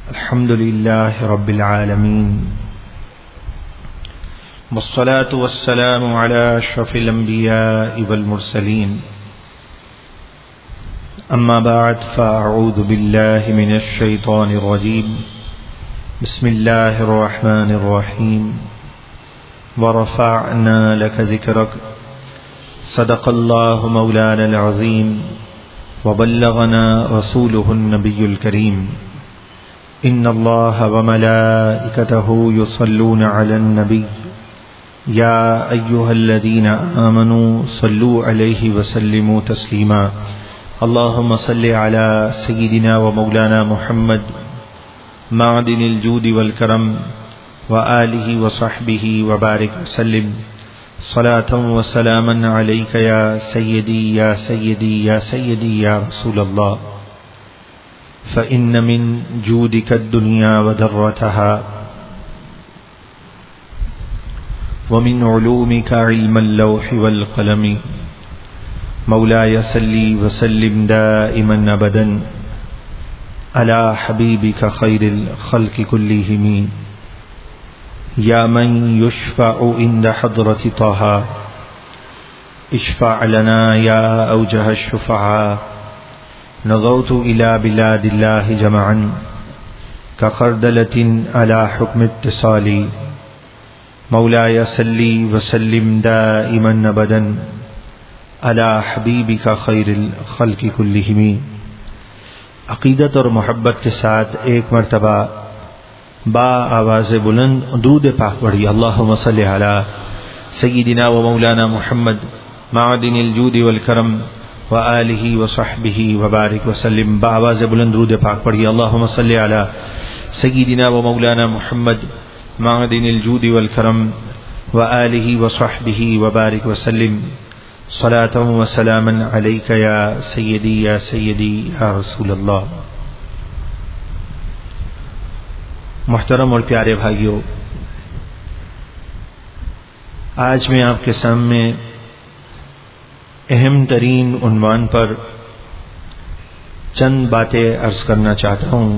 الحمد لله رب العالمين والصلاة والسلام على أشرف الأنبياء والمرسلين أما بعد فأعوذ بالله من الشيطان الرجيم بسم الله الرحمن الرحيم ورفعنا لك ذكرك صدق الله مولانا العظيم وبلغنا رسوله النبي الكريم إن الله وملائكته يصلون على النبي يا أيها الذين آمنوا صلوا عليه وسلموا تسليما اللهم صل على سيدنا ومولانا محمد معدن الجود والكرم وآله وصحبه وبارك وسلم صلاة وسلاما عليك يا سيدي يا سيدي يا سيدي يا رسول الله فإن من جودك الدنيا وذرتها ومن علومك علم اللوح والقلم مولاي صل وسلم دائما أبدا على حبيبك خير الخلق كلهم يا من يشفع عند حضرة طه اشفع لنا يا أوجه الشفعاء نظرت إلى بلاد الله جمعا كخردلة على حكم اتصالي مولاي صل وسلم دائما أبدا على حبيبك خير الخلق كلهم. عقیدت اور محبت کے ساتھ ایک مرتبہ با آواز بلند درود پاک پڑھی. اللہم صلی علی سیدنا و مولانا محمد معدن الجود والکرم وآلہ وصحبہ وبارک وسلم. با آواز بلند درود پاک پڑھی. اللہم صلی علی سیدنا و مولانا محمد معدن الجود والکرم وآلہ وصحبہ وبارک وسلم صلاة و سلاما علیک یا سیدی یا سیدی یا رسول اللہ. محترم اور پیارے بھائیوں، آج میں آپ کے سامنے اہم ترین عنوان پر چند باتیں عرض کرنا چاہتا ہوں.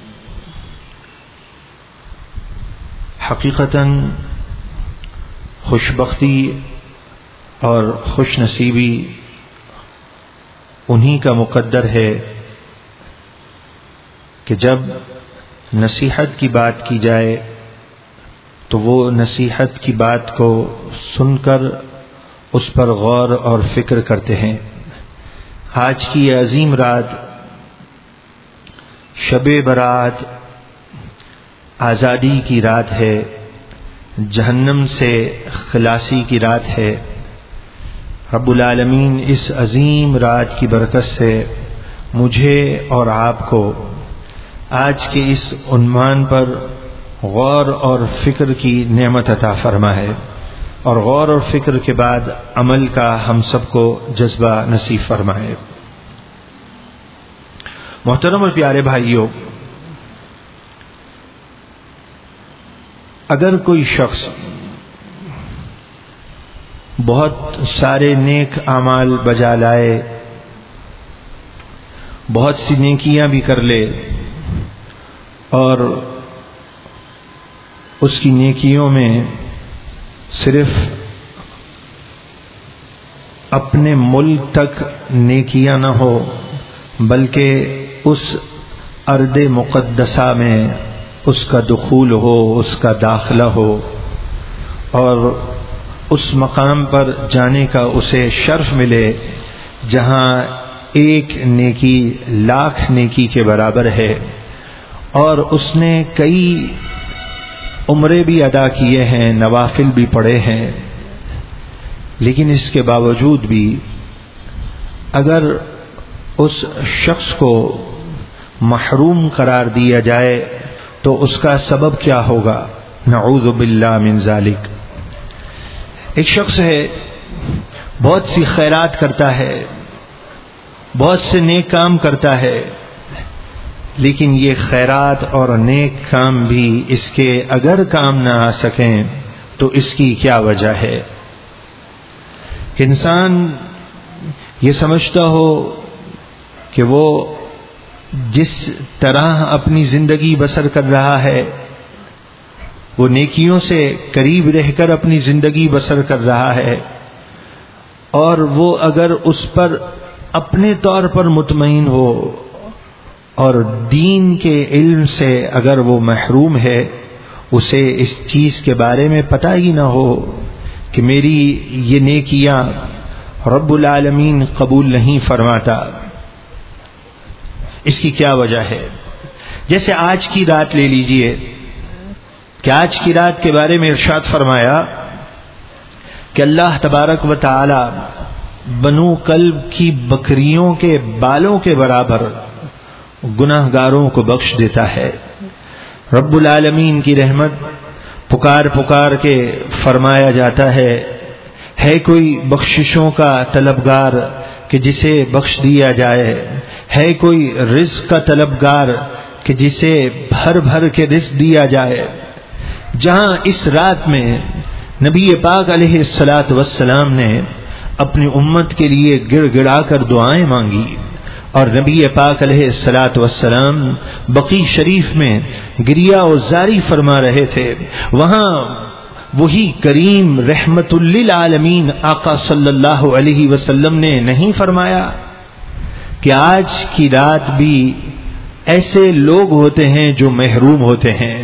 حقیقتاً خوش بختی اور خوش نصیبی انہی کا مقدر ہے کہ جب نصیحت کی بات کی جائے تو وہ نصیحت کی بات کو سن کر اس پر غور اور فکر کرتے ہیں. آج کی یہ عظیم رات شب برات آزادی کی رات ہے، جہنم سے خلاصی کی رات ہے. رب العالمین اس عظیم رات کی برکت سے مجھے اور آپ کو آج کے اس عنوان پر غور اور فکر کی نعمت عطا فرما ہے، اور غور اور فکر کے بعد عمل کا ہم سب کو جذبہ نصیب فرمائے. محترم اور پیارے بھائیوں، اگر کوئی شخص بہت سارے نیک اعمال بجا لائے، بہت سی نیکیاں بھی کر لے، اور اس کی نیکیوں میں صرف اپنے ملک تک نیکیاں نہ ہو بلکہ اس ارض مقدسہ میں اس کا دخول ہو، اس کا داخلہ ہو، اور اس مقام پر جانے کا اسے شرف ملے جہاں ایک نیکی لاکھ نیکی کے برابر ہے، اور اس نے کئی عمرے بھی ادا کیے ہیں، نوافل بھی پڑھے ہیں، لیکن اس کے باوجود بھی اگر اس شخص کو محروم قرار دیا جائے تو اس کا سبب کیا ہوگا؟ نعوذ باللہ من ذالک. ایک شخص ہے، بہت سی خیرات کرتا ہے، بہت سے نیک کام کرتا ہے، لیکن یہ خیرات اور نیک کام بھی اس کے اگر کام نہ آ سکیں تو اس کی کیا وجہ ہے؟ کہ انسان یہ سمجھتا ہو کہ وہ جس طرح اپنی زندگی بسر کر رہا ہے، وہ نیکیوں سے قریب رہ کر اپنی زندگی بسر کر رہا ہے، اور وہ اگر اس پر اپنے طور پر مطمئن ہو اور دین کے علم سے اگر وہ محروم ہے، اسے اس چیز کے بارے میں پتہ ہی نہ ہو کہ میری یہ نیکیاں رب العالمین قبول نہیں فرماتا، اس کی کیا وجہ ہے؟ جیسے آج کی رات لے لیجئے کہ آج کی رات کے بارے میں ارشاد فرمایا کہ اللہ تبارک و تعالی بنو کلب کی بکریوں کے بالوں کے برابر گناہ گاروں کو بخش دیتا ہے۔ رب العالمین کی رحمت پکار پکار کے فرمایا جاتا ہے کوئی بخششوں کا طلبگار کہ جسے بخش دیا جائے، ہے کوئی رزق کا طلبگار کہ جسے بھر بھر کے رزق دیا جائے۔ جہاں اس رات میں نبی پاک علیہ الصلاۃ والسلام نے اپنی امت کے لیے گڑ گڑا کر دعائیں مانگی، اور نبی پاک علیہ الصلاۃ والسلام بقیع شریف میں گریہ و زاری فرما رہے تھے، وہاں وہی کریم رحمت للعالمین آقا صلی اللہ علیہ وسلم نے نہیں فرمایا کہ آج کی رات بھی ایسے لوگ ہوتے ہیں جو محروم ہوتے ہیں،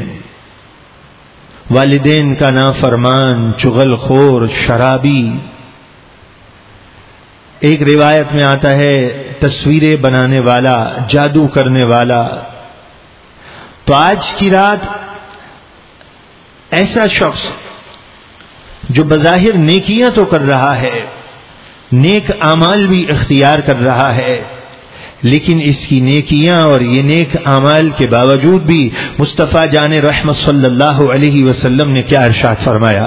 والدین کا نافرمان، چغل خور، شرابی، ایک روایت میں آتا ہے تصویریں بنانے والا، جادو کرنے والا۔ تو آج کی رات ایسا شخص جو بظاہر نیکیاں تو کر رہا ہے، نیک اعمال بھی اختیار کر رہا ہے، لیکن اس کی نیکیاں اور یہ نیک اعمال کے باوجود بھی مصطفیٰ جان رحمت صلی اللہ علیہ وسلم نے کیا ارشاد فرمایا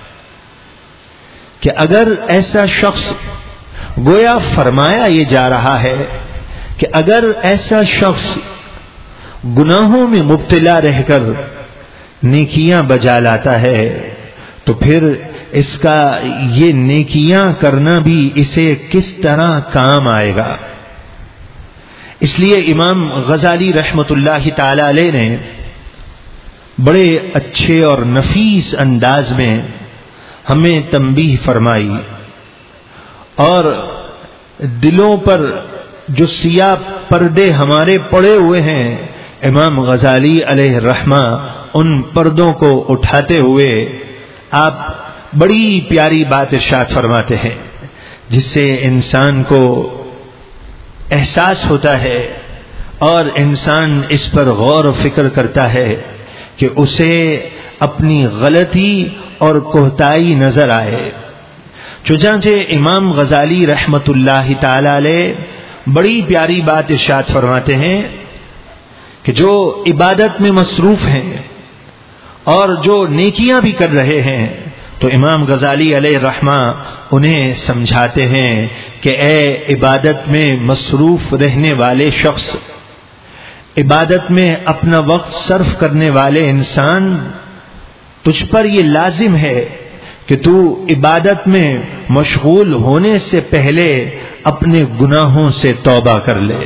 کہ اگر ایسا شخص، گویا فرمایا یہ جا رہا ہے کہ اگر ایسا شخص گناہوں میں مبتلا رہ کر نیکیاں بجا لاتا ہے تو پھر اس کا یہ نیکیاں کرنا بھی اسے کس طرح کام آئے گا۔ اس لیے امام غزالی رحمت اللہ تعالی علیہ نے بڑے اچھے اور نفیس انداز میں ہمیں تنبیہ فرمائی، اور دلوں پر جو سیاہ پردے ہمارے پڑے ہوئے ہیں، امام غزالی علیہ الرحمہ ان پردوں کو اٹھاتے ہوئے آپ بڑی پیاری بات ارشاد فرماتے ہیں، جس سے انسان کو احساس ہوتا ہے اور انسان اس پر غور و فکر کرتا ہے کہ اسے اپنی غلطی اور کوتاہی نظر آئے۔ چنانچہ امام غزالی رحمت اللہ تعالی علیہ بڑی پیاری بات ارشاد فرماتے ہیں کہ جو عبادت میں مصروف ہیں اور جو نیکیاں بھی کر رہے ہیں، تو امام غزالی علیہ الرحمہ انہیں سمجھاتے ہیں کہ اے عبادت میں مصروف رہنے والے شخص، عبادت میں اپنا وقت صرف کرنے والے انسان، تجھ پر یہ لازم ہے کہ تو عبادت میں مشغول ہونے سے پہلے اپنے گناہوں سے توبہ کر لے۔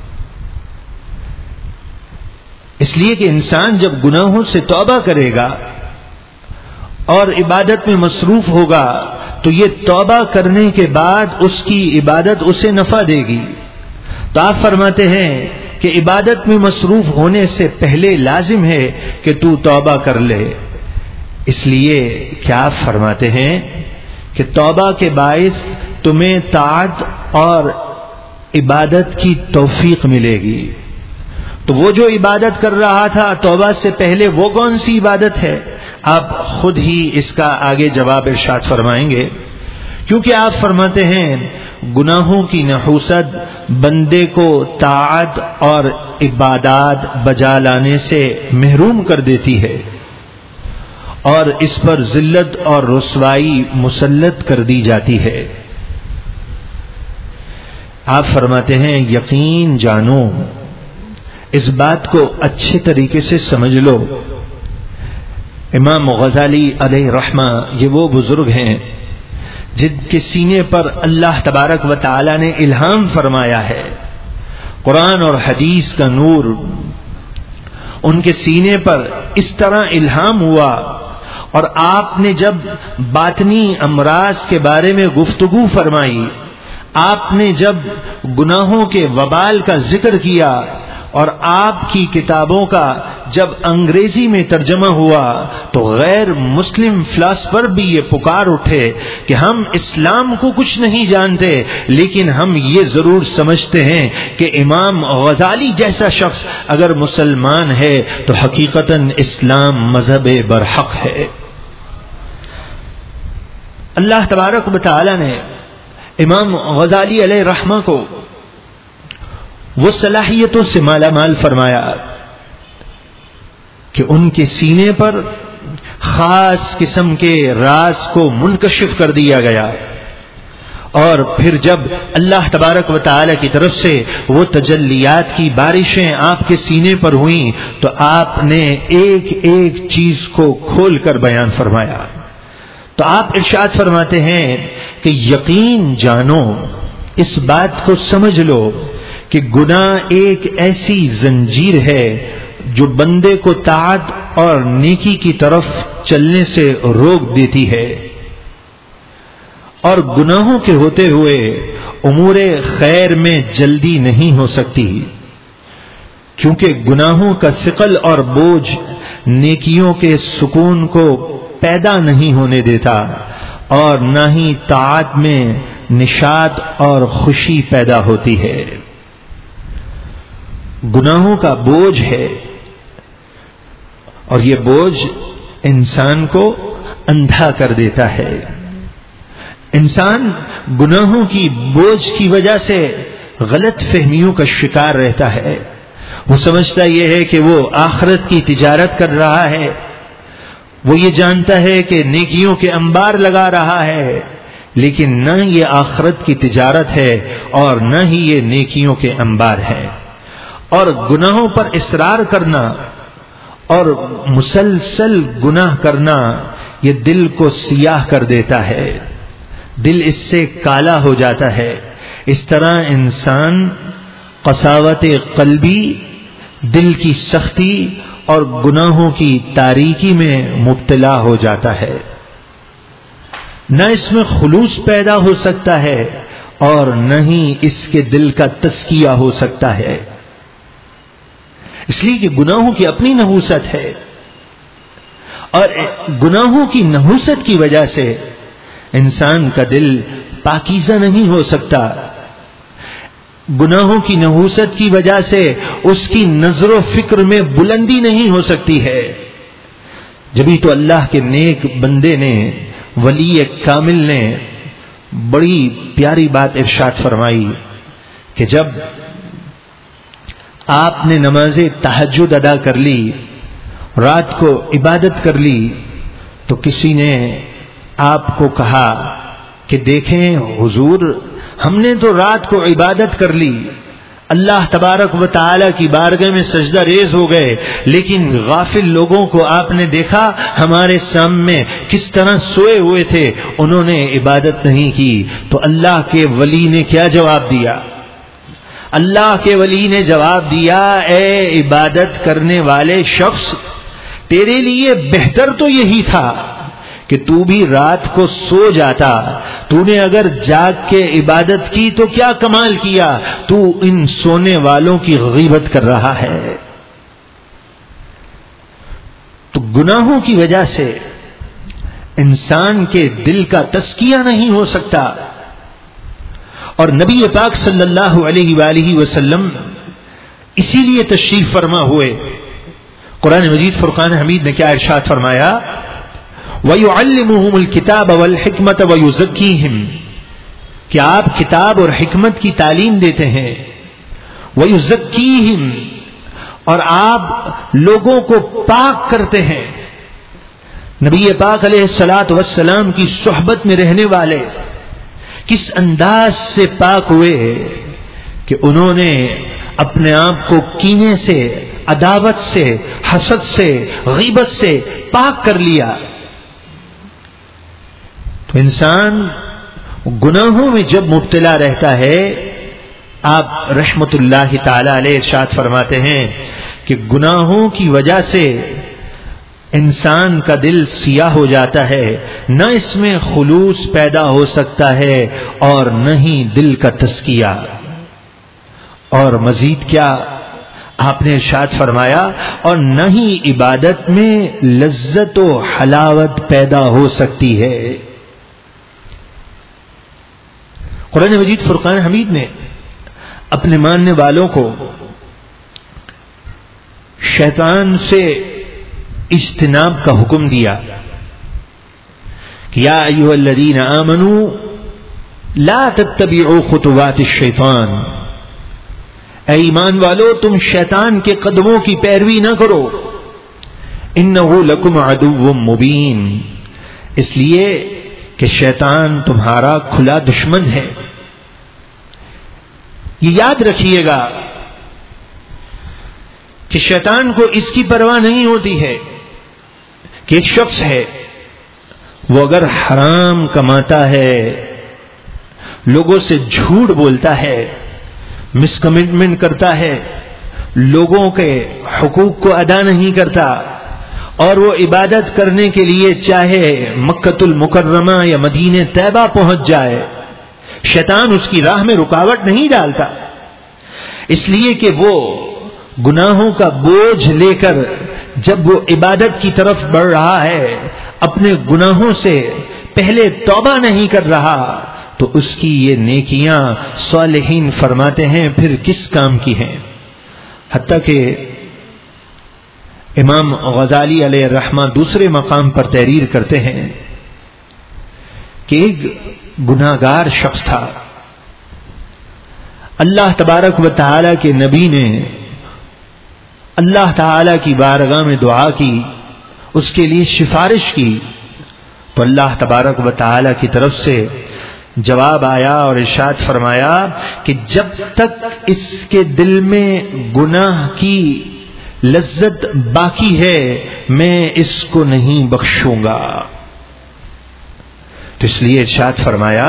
اس لیے کہ انسان جب گناہوں سے توبہ کرے گا اور عبادت میں مصروف ہوگا تو یہ توبہ کرنے کے بعد اس کی عبادت اسے نفع دے گی۔ تو آپ فرماتے ہیں کہ عبادت میں مصروف ہونے سے پہلے لازم ہے کہ تو توبہ کر لے۔ اس لیے کیا آپ فرماتے ہیں کہ توبہ کے باعث تمہیں طاعت اور عبادت کی توفیق ملے گی۔ تو وہ جو عبادت کر رہا تھا توبہ سے پہلے، وہ کون سی عبادت ہے؟ آپ خود ہی اس کا آگے جواب ارشاد فرمائیں گے، کیونکہ آپ فرماتے ہیں گناہوں کی نحوست بندے کو طاعت اور عبادات بجا لانے سے محروم کر دیتی ہے اور اس پر ذلت اور رسوائی مسلط کر دی جاتی ہے۔ آپ فرماتے ہیں یقین جانو، اس بات کو اچھے طریقے سے سمجھ لو۔ امام غزالی علیہ رحمہ یہ وہ بزرگ ہیں جن کے سینے پر اللہ تبارک و تعالی نے الہام فرمایا ہے، قرآن اور حدیث کا نور ان کے سینے پر اس طرح الہام ہوا، اور آپ نے جب باطنی امراض کے بارے میں گفتگو فرمائی، آپ نے جب گناہوں کے وبال کا ذکر کیا، اور آپ کی کتابوں کا جب انگریزی میں ترجمہ ہوا، تو غیر مسلم فلاسفر بھی یہ پکار اٹھے کہ ہم اسلام کو کچھ نہیں جانتے، لیکن ہم یہ ضرور سمجھتے ہیں کہ امام غزالی جیسا شخص اگر مسلمان ہے تو حقیقتاً اسلام مذہب برحق ہے۔ اللہ تبارک و تعالی نے امام غزالی علیہ رحمہ کو وہ صلاحیتوں سے مالا مال فرمایا کہ ان کے سینے پر خاص قسم کے راز کو منکشف کر دیا گیا، اور پھر جب اللہ تبارک و تعالی کی طرف سے وہ تجلیات کی بارشیں آپ کے سینے پر ہوئیں تو آپ نے ایک ایک چیز کو کھول کر بیان فرمایا۔ تو آپ ارشاد فرماتے ہیں کہ یقین جانو، اس بات کو سمجھ لو کہ گناہ ایک ایسی زنجیر ہے جو بندے کو طاعت اور نیکی کی طرف چلنے سے روک دیتی ہے، اور گناہوں کے ہوتے ہوئے امور خیر میں جلدی نہیں ہو سکتی، کیونکہ گناہوں کا ثقل اور بوجھ نیکیوں کے سکون کو پیدا نہیں ہونے دیتا، اور نہ ہی طاعت میں نشاط اور خوشی پیدا ہوتی ہے۔ گناہوں کا بوجھ ہے، اور یہ بوجھ انسان کو اندھا کر دیتا ہے۔ انسان گناہوں کی بوجھ کی وجہ سے غلط فہمیوں کا شکار رہتا ہے۔ وہ سمجھتا یہ ہے کہ وہ آخرت کی تجارت کر رہا ہے، وہ یہ جانتا ہے کہ نیکیوں کے انبار لگا رہا ہے، لیکن نہ یہ آخرت کی تجارت ہے اور نہ ہی یہ نیکیوں کے انبار ہے۔ اور گناہوں پر اصرار کرنا اور مسلسل گناہ کرنا یہ دل کو سیاہ کر دیتا ہے، دل اس سے کالا ہو جاتا ہے۔ اس طرح انسان قساوت قلبی، دل کی سختی اور گناہوں کی تاریکی میں مبتلا ہو جاتا ہے، نہ اس میں خلوص پیدا ہو سکتا ہے اور نہ ہی اس کے دل کا تزکیہ ہو سکتا ہے، اس لیے کہ گناہوں کی اپنی نحوست ہے، اور گناہوں کی نحوست کی وجہ سے انسان کا دل پاکیزہ نہیں ہو سکتا، گناہوں کی نحوست کی وجہ سے اس کی نظر و فکر میں بلندی نہیں ہو سکتی ہے۔ جبھی تو اللہ کے نیک بندے نے، ولی کامل نے بڑی پیاری بات ارشاد فرمائی کہ جب آپ نے نماز تہجد ادا کر لی، رات کو عبادت کر لی، تو کسی نے آپ کو کہا کہ دیکھیں حضور، ہم نے تو رات کو عبادت کر لی، اللہ تبارک و تعالی کی بارگاہ میں سجدہ ریز ہو گئے، لیکن غافل لوگوں کو آپ نے دیکھا ہمارے سامنے کس طرح سوئے ہوئے تھے، انہوں نے عبادت نہیں کی۔ تو اللہ کے ولی نے کیا جواب دیا؟ اللہ کے ولی نے جواب دیا، اے عبادت کرنے والے شخص، تیرے لیے بہتر تو یہی تھا کہ تو بھی رات کو سو جاتا، تو نے اگر جاگ کے عبادت کی تو کیا کمال کیا، تو ان سونے والوں کی غیبت کر رہا ہے۔ تو گناہوں کی وجہ سے انسان کے دل کا تزکیہ نہیں ہو سکتا، اور نبی پاک صلی اللہ علیہ وآلہ وسلم اسی لیے تشریف فرما ہوئے، قرآن مجید فرقان حمید نے کیا ارشاد فرمایا؟ وَيُعَلِّمُهُمُ الْكِتَابَ وَالْحِكْمَةَ وَيُزَكِّيهِمْ، کہ آپ کتاب اور حکمت کی تعلیم دیتے ہیں، وَيُزَكِّيهِمْ، اور آپ لوگوں کو پاک کرتے ہیں۔ نبی پاک علیہ الصلاۃ والسلام کی صحبت میں رہنے والے کس انداز سے پاک ہوئے کہ انہوں نے اپنے آپ کو کینے سے، عداوت سے، حسد سے، غیبت سے پاک کر لیا۔ تو انسان گناہوں میں جب مبتلا رہتا ہے آپ رحمت اللہ تعالی علیہ ارشاد فرماتے ہیں کہ گناہوں کی وجہ سے انسان کا دل سیاہ ہو جاتا ہے، نہ اس میں خلوص پیدا ہو سکتا ہے اور نہ ہی دل کا تزکیہ. اور مزید کیا آپ نے ارشاد فرمایا، اور نہ ہی عبادت میں لذت و حلاوت پیدا ہو سکتی ہے. قرآن مجید فرقان حمید نے اپنے ماننے والوں کو شیطان سے اجتناب کا حکم دیا کہ یا ایھا الذین آمنوا لا تتبعوا خطوات الشیطان، اے ایمان والو تم شیطان کے قدموں کی پیروی نہ کرو، انہ لکم عدو مبین، اس لیے کہ شیطان تمہارا کھلا دشمن ہے. یہ یاد رکھیے گا کہ شیطان کو اس کی پرواہ نہیں ہوتی ہے کہ ایک شخص ہے وہ اگر حرام کماتا ہے، لوگوں سے جھوٹ بولتا ہے، مس کمٹمنٹ کرتا ہے، لوگوں کے حقوق کو ادا نہیں کرتا، اور وہ عبادت کرنے کے لیے چاہے مکۃ المکرمہ یا مدینہ طیبہ پہنچ جائے، شیطان اس کی راہ میں رکاوٹ نہیں ڈالتا، اس لیے کہ وہ گناہوں کا بوجھ لے کر جب وہ عبادت کی طرف بڑھ رہا ہے، اپنے گناہوں سے پہلے توبہ نہیں کر رہا، تو اس کی یہ نیکیاں صالحین فرماتے ہیں پھر کس کام کی ہیں. حتیٰ کہ امام غزالی علیہ الرحمہ دوسرے مقام پر تحریر کرتے ہیں کہ ایک گناہگار شخص تھا، اللہ تبارک و تعالی کے نبی نے اللہ تعالی کی بارگاہ میں دعا کی، اس کے لیے سفارش کی، تو اللہ تبارک و تعالی کی طرف سے جواب آیا اور ارشاد فرمایا کہ جب تک اس کے دل میں گناہ کی لذت باقی ہے میں اس کو نہیں بخشوں گا. تو اس لیے ارشاد فرمایا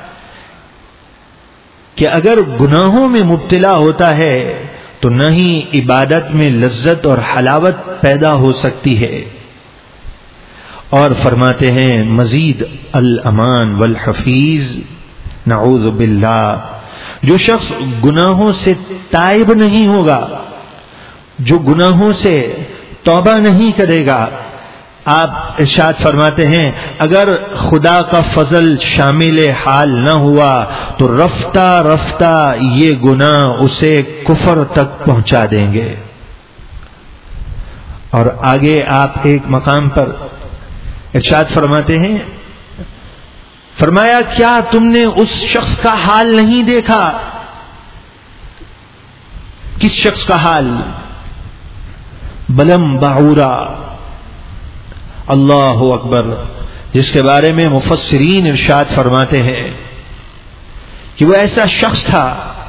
کہ اگر گناہوں میں مبتلا ہوتا ہے تو نہ ہی عبادت میں لذت اور حلاوت پیدا ہو سکتی ہے. اور فرماتے ہیں مزید الامان والحفیظ، نعوذ باللہ، جو شخص گناہوں سے تائب نہیں ہوگا، جو گناہوں سے توبہ نہیں کرے گا، آپ ارشاد فرماتے ہیں اگر خدا کا فضل شامل حال نہ ہوا تو رفتہ رفتہ یہ گناہ اسے کفر تک پہنچا دیں گے. اور آگے آپ ایک مقام پر ارشاد فرماتے ہیں، فرمایا کیا تم نے اس شخص کا حال نہیں دیکھا؟ کس شخص کا حال؟ بلم بعورا، اللہ اکبر، جس کے بارے میں مفسرین ارشاد فرماتے ہیں کہ وہ ایسا شخص تھا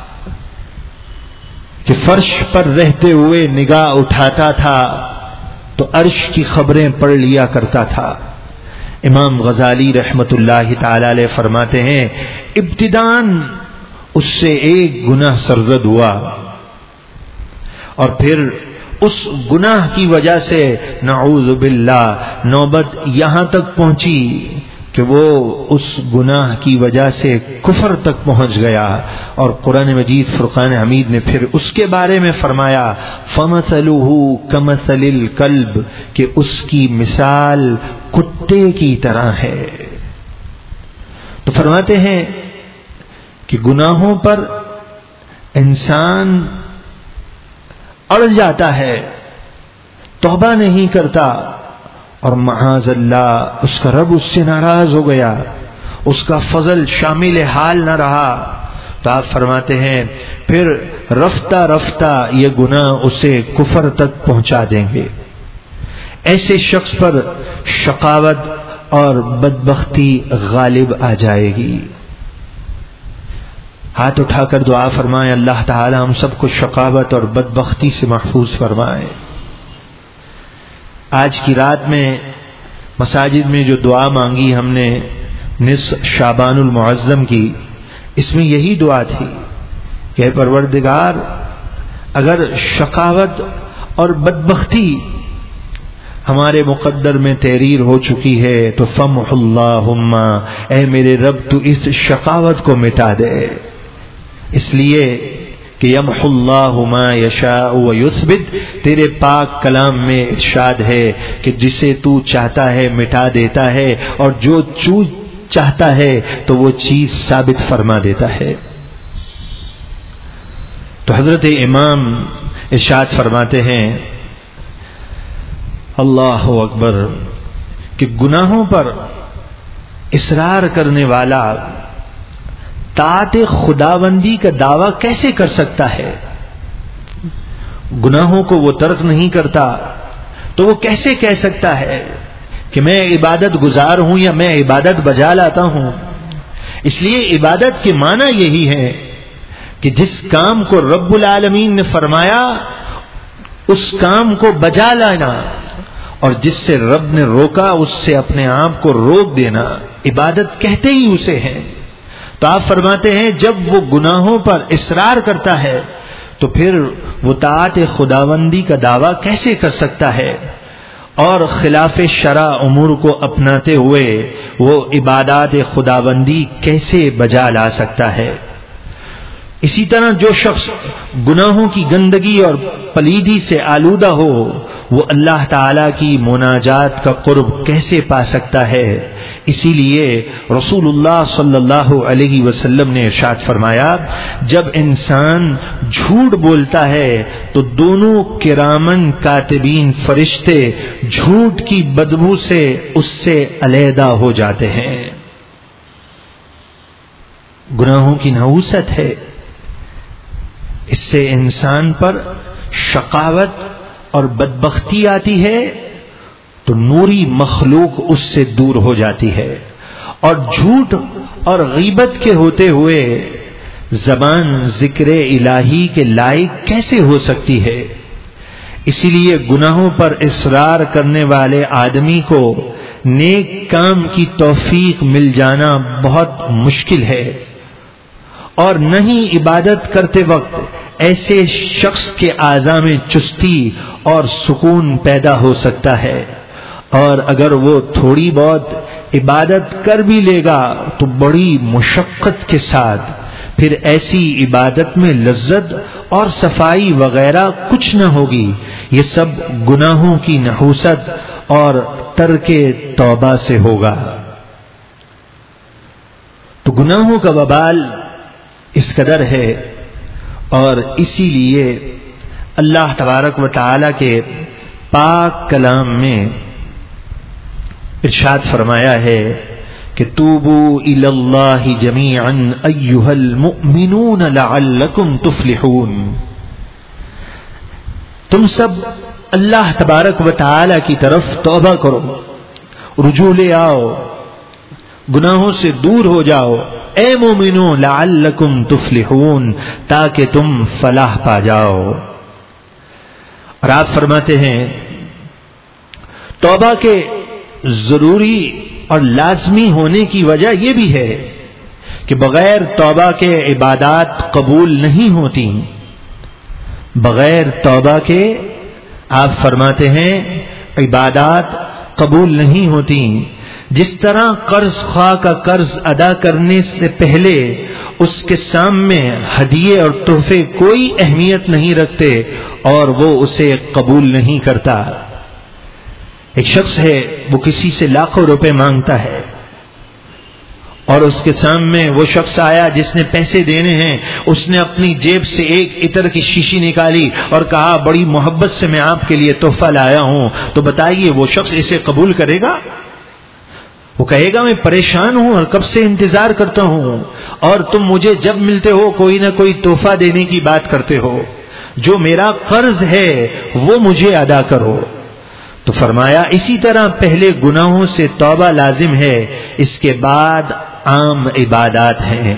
کہ فرش پر رہتے ہوئے نگاہ اٹھاتا تھا تو عرش کی خبریں پڑھ لیا کرتا تھا. امام غزالی رحمت اللہ تعالی علیہ فرماتے ہیں ابتداً اس سے ایک گناہ سرزد ہوا اور پھر اس گناہ کی وجہ سے نعوذ باللہ نوبت یہاں تک پہنچی کہ وہ اس گناہ کی وجہ سے کفر تک پہنچ گیا. اور قرآن مجید فرقان حمید نے پھر اس کے بارے میں فرمایا فَمَثَلُهُ كَمَثَلِ الْكَلْبِ، کہ اس کی مثال کتے کی طرح ہے. تو فرماتے ہیں کہ گناہوں پر انسان اڑ جاتا ہے، توبہ نہیں کرتا، اور معاذ اللہ اس کا رب اس سے ناراض ہو گیا، اس کا فضل شامل حال نہ رہا. تو آپ فرماتے ہیں پھر رفتہ رفتہ یہ گناہ اسے کفر تک پہنچا دیں گے. ایسے شخص پر شقاوت اور بدبختی غالب آ جائے گی. ہاتھ اٹھا کر دعا فرمائیں اللہ تعالی ہم سب کو شقاوت اور بدبختی سے محفوظ فرمائے. آج کی رات میں مساجد میں جو دعا مانگی ہم نے نصف شعبان المعظم کی، اس میں یہی دعا تھی کہ پروردگار اگر شقاوت اور بدبختی ہمارے مقدر میں تحریر ہو چکی ہے تو فمح اللہم، اے میرے رب تو اس شقاوت کو مٹا دے، اس لیے کہ یمح اللہ ما یشاء ویثبت، تیرے پاک کلام میں ارشاد ہے کہ جسے تو چاہتا ہے مٹا دیتا ہے اور جو چاہتا ہے تو وہ چیز ثابت فرما دیتا ہے۔ تو حضرت امام ارشاد فرماتے ہیں اللہ اکبر کہ گناہوں پر اصرار کرنے والا طاعت خداوندی کا دعویٰ کیسے کر سکتا ہے؟ گناہوں کو وہ ترک نہیں کرتا تو وہ کیسے کہہ سکتا ہے کہ میں عبادت گزار ہوں یا میں عبادت بجا لاتا ہوں؟ اس لیے عبادت کے معنی یہی ہے کہ جس کام کو رب العالمین نے فرمایا اس کام کو بجا لانا، اور جس سے رب نے روکا اس سے اپنے آپ کو روک دینا، عبادت کہتے ہی اسے ہیں۔ تو آپ فرماتے ہیں جب وہ گناہوں پر اصرار کرتا ہے تو پھر وہ طاعت خداوندی کا دعویٰ کیسے کر سکتا ہے، اور خلاف شرع امور کو اپناتے ہوئے وہ عبادات خداوندی کیسے بجا لا سکتا ہے؟ اسی طرح جو شخص گناہوں کی گندگی اور پلیدی سے آلودہ ہو وہ اللہ تعالی کی مناجات کا قرب کیسے پا سکتا ہے؟ اسی لیے رسول اللہ صلی اللہ علیہ وسلم نے ارشاد فرمایا جب انسان جھوٹ بولتا ہے تو دونوں کرامن کاتبین فرشتے جھوٹ کی بدبو سے اس سے علیحدہ ہو جاتے ہیں۔ گناہوں کی نحوست ہے، اس سے انسان پر شقاوت اور بدبختی آتی ہے تو نوری مخلوق اس سے دور ہو جاتی ہے، اور جھوٹ اور غیبت کے ہوتے ہوئے زبان ذکر الہی کے لائق کیسے ہو سکتی ہے؟ اسی لیے گناہوں پر اصرار کرنے والے آدمی کو نیک کام کی توفیق مل جانا بہت مشکل ہے، اور نہ ہی عبادت کرتے وقت ایسے شخص کے اعضاء میں چستی اور سکون پیدا ہو سکتا ہے، اور اگر وہ تھوڑی بہت عبادت کر بھی لے گا تو بڑی مشقت کے ساتھ، پھر ایسی عبادت میں لذت اور صفائی وغیرہ کچھ نہ ہوگی۔ یہ سب گناہوں کی نحوست اور ترک توبہ سے ہوگا۔ تو گناہوں کا وبال اس قدر ہے، اور اسی لیے اللہ تبارک و تعالی کے پاک کلام میں ارشاد فرمایا ہے کہ توبو الی اللہ جمیعا ایھا المؤمنون لعلکم تفلحون، تم سب اللہ تبارک و تعالی کی طرف توبہ کرو، رجوع لے آؤ، گناہوں سے دور ہو جاؤ، اے مومنو لعلکم تفلحون، تاکہ تم فلاح پا جاؤ۔ اور آپ فرماتے ہیں توبہ کے ضروری اور لازمی ہونے کی وجہ یہ بھی ہے کہ بغیر توبہ کے عبادات قبول نہیں ہوتی، بغیر توبہ کے آپ فرماتے ہیں عبادات قبول نہیں ہوتی۔ جس طرح قرض خواہ کا قرض ادا کرنے سے پہلے اس کے سامنے ہدیے اور تحفے کوئی اہمیت نہیں رکھتے اور وہ اسے قبول نہیں کرتا۔ ایک شخص ہے وہ کسی سے لاکھوں روپے مانگتا ہے اور اس کے سامنے وہ شخص آیا جس نے پیسے دینے ہیں، اس نے اپنی جیب سے ایک عطر کی شیشی نکالی اور کہا بڑی محبت سے میں آپ کے لیے تحفہ لایا ہوں، تو بتائیے وہ شخص اسے قبول کرے گا؟ وہ کہے گا میں پریشان ہوں اور کب سے انتظار کرتا ہوں، اور تم مجھے جب ملتے ہو کوئی نہ کوئی تحفہ دینے کی بات کرتے ہو، جو میرا قرض ہے وہ مجھے ادا کرو۔ تو فرمایا اسی طرح پہلے گناہوں سے توبہ لازم ہے، اس کے بعد عام عبادات ہیں۔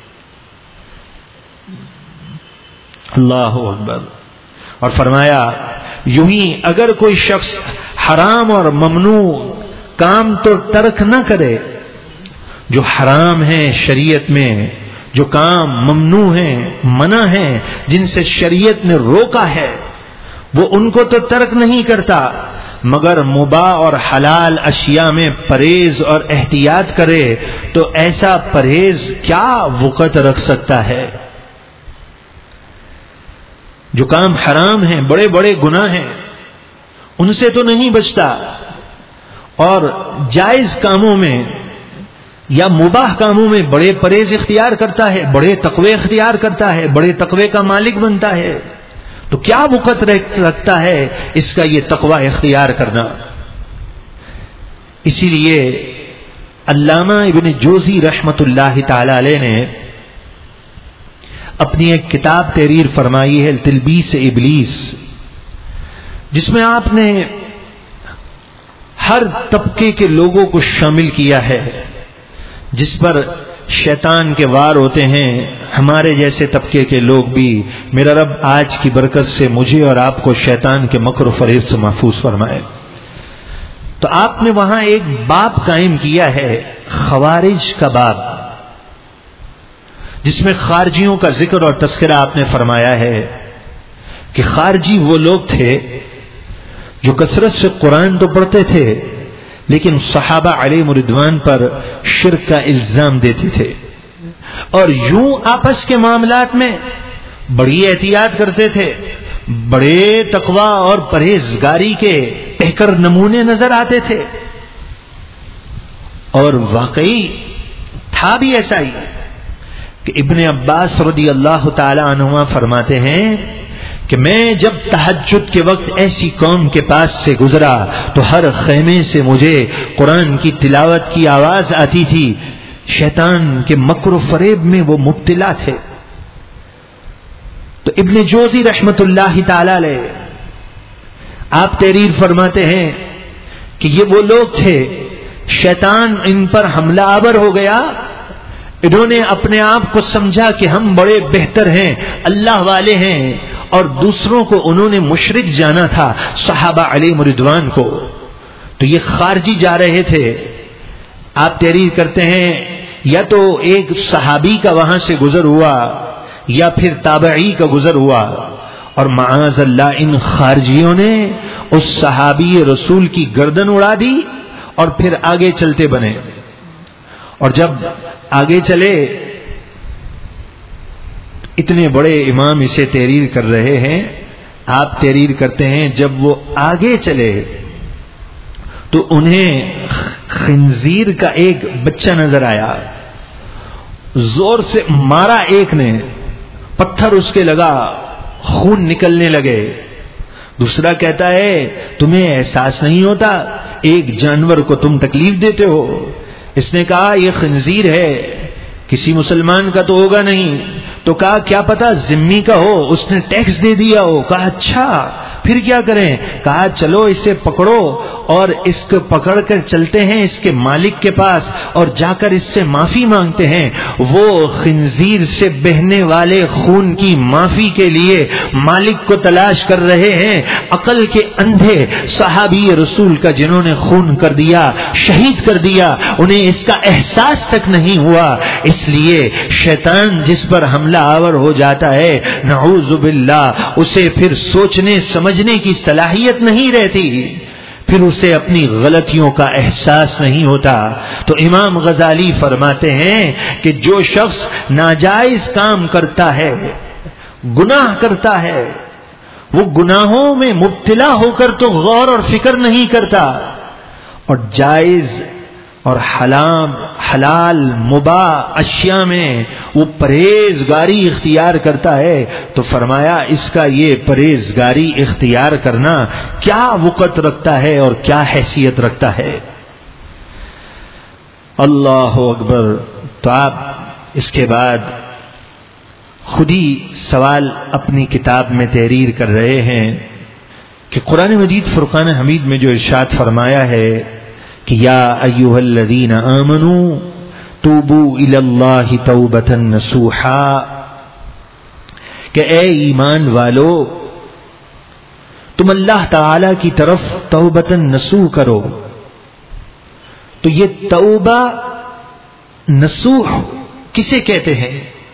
اللہ اکبر۔ اور فرمایا یوں ہی اگر کوئی شخص حرام اور ممنوع کام تو ترک نہ کرے، جو حرام ہے شریعت میں جو کام ممنوع ہیں، منع ہیں، جن سے شریعت نے روکا ہے، وہ ان کو تو ترک نہیں کرتا، مگر مباح اور حلال اشیاء میں پرہیز اور احتیاط کرے تو ایسا پرہیز کیا وقت رکھ سکتا ہے؟ جو کام حرام ہیں، بڑے بڑے گناہ ہیں، ان سے تو نہیں بچتا، اور جائز کاموں میں یا مباح کاموں میں بڑے پرہیز اختیار کرتا ہے، بڑے تقوی اختیار کرتا ہے، بڑے تقوی کا مالک بنتا ہے، تو کیا وقت رکھتا ہے اس کا یہ تقوی اختیار کرنا؟ اسی لیے علامہ ابن جوزی رحمت اللہ تعالی علیہ نے اپنی ایک کتاب تحریر فرمائی ہے تلبیس ابلیس، جس میں آپ نے ہر طبقے کے لوگوں کو شامل کیا ہے جس پر شیطان کے وار ہوتے ہیں، ہمارے جیسے طبقے کے لوگ بھی۔ میرا رب آج کی برکت سے مجھے اور آپ کو شیطان کے مکر و فریب سے محفوظ فرمائے۔ تو آپ نے وہاں ایک باب قائم کیا ہے، خوارج کا باب، جس میں خارجیوں کا ذکر اور تذکرہ آپ نے فرمایا ہے کہ خارجی وہ لوگ تھے جو کثرت سے قرآن تو پڑھتے تھے لیکن صحابہ علیہ رضوان پر شرک کا الزام دیتے تھے، اور یوں آپس کے معاملات میں بڑی احتیاط کرتے تھے، بڑے تقوی اور پرہیزگاری کے بہتر نمونے نظر آتے تھے، اور واقعی تھا بھی ایسا ہی کہ ابن عباس رضی اللہ تعالی عنہما فرماتے ہیں کہ میں جب تہجد کے وقت ایسی قوم کے پاس سے گزرا تو ہر خیمے سے مجھے قرآن کی تلاوت کی آواز آتی تھی، شیطان کے مکر و فریب میں وہ مبتلا تھے۔ تو ابن جوزی رحمت اللہ تعالی علیہ آپ تحریر فرماتے ہیں کہ یہ وہ لوگ تھے، شیطان ان پر حملہ آور ہو گیا، انہوں نے اپنے آپ کو سمجھا کہ ہم بڑے بہتر ہیں، اللہ والے ہیں، اور دوسروں کو انہوں نے مشرک جانا تھا، صحابہ علیہ رضوان کو۔ تو یہ خارجی جا رہے تھے، آپ تحریر کرتے ہیں یا تو ایک صحابی کا وہاں سے گزر ہوا یا پھر تابعی کا گزر ہوا، اور معاذ اللہ ان خارجیوں نے اس صحابی رسول کی گردن اڑا دی اور پھر آگے چلتے بنے۔ اور جب آگے چلے، اتنے بڑے امام اسے تحریر کر رہے ہیں، آپ تحریر کرتے ہیں جب وہ آگے چلے تو انہیں خنزیر کا ایک بچہ نظر آیا، زور سے مارا ایک نے، پتھر اس کے لگا، خون نکلنے لگے۔ دوسرا کہتا ہے تمہیں احساس نہیں ہوتا ایک جانور کو تم تکلیف دیتے ہو؟ اس نے کہا یہ خنزیر ہے، کسی مسلمان کا تو ہوگا نہیں۔ تو کہا کیا پتا ذمی کا ہو، اس نے ٹیکس دے دیا ہو۔ کہا اچھا پھر کیا کریں؟ کہا چلو اسے پکڑو اور اس کو پکڑ کر چلتے ہیں اس کے مالک کے پاس اور جا کر اس سے معافی مانگتے ہیں۔ وہ خنزیر سے بہنے والے خون کی معافی کے لیے مالک کو تلاش کر رہے ہیں، عقل کے اندھے صحابی رسول کا جنہوں نے خون کر دیا، شہید کر دیا، انہیں اس کا احساس تک نہیں ہوا۔ اس لیے شیطان جس پر حملہ آور ہو جاتا ہے، نعوذ باللہ، اسے پھر سوچنے سمجھنے کی صلاحیت نہیں رہتی، پھر اسے اپنی غلطیوں کا احساس نہیں ہوتا۔ تو امام غزالی فرماتے ہیں کہ جو شخص ناجائز کام کرتا ہے، گناہ کرتا ہے، وہ گناہوں میں مبتلا ہو کر تو غور اور فکر نہیں کرتا، اور جائز اور حلال مباح اشیاء میں وہ پرہیزگاری اختیار کرتا ہے، تو فرمایا اس کا یہ پرہیزگاری اختیار کرنا کیا وقت رکھتا ہے اور کیا حیثیت رکھتا ہے۔ اللہ اکبر۔ تو آپ اس کے بعد خود ہی سوال اپنی کتاب میں تحریر کر رہے ہیں کہ قرآن مجید فرقان حمید میں جو ارشاد فرمایا ہے کہ یا ایھا الذین آمنوا توبوا الی اللہ توبۃ نصوحا، کہ اے ایمان والو تم اللہ تعالی کی طرف توبۃ نصوح کرو۔ تو یہ توبہ نصوح کسے کہتے ہیں؟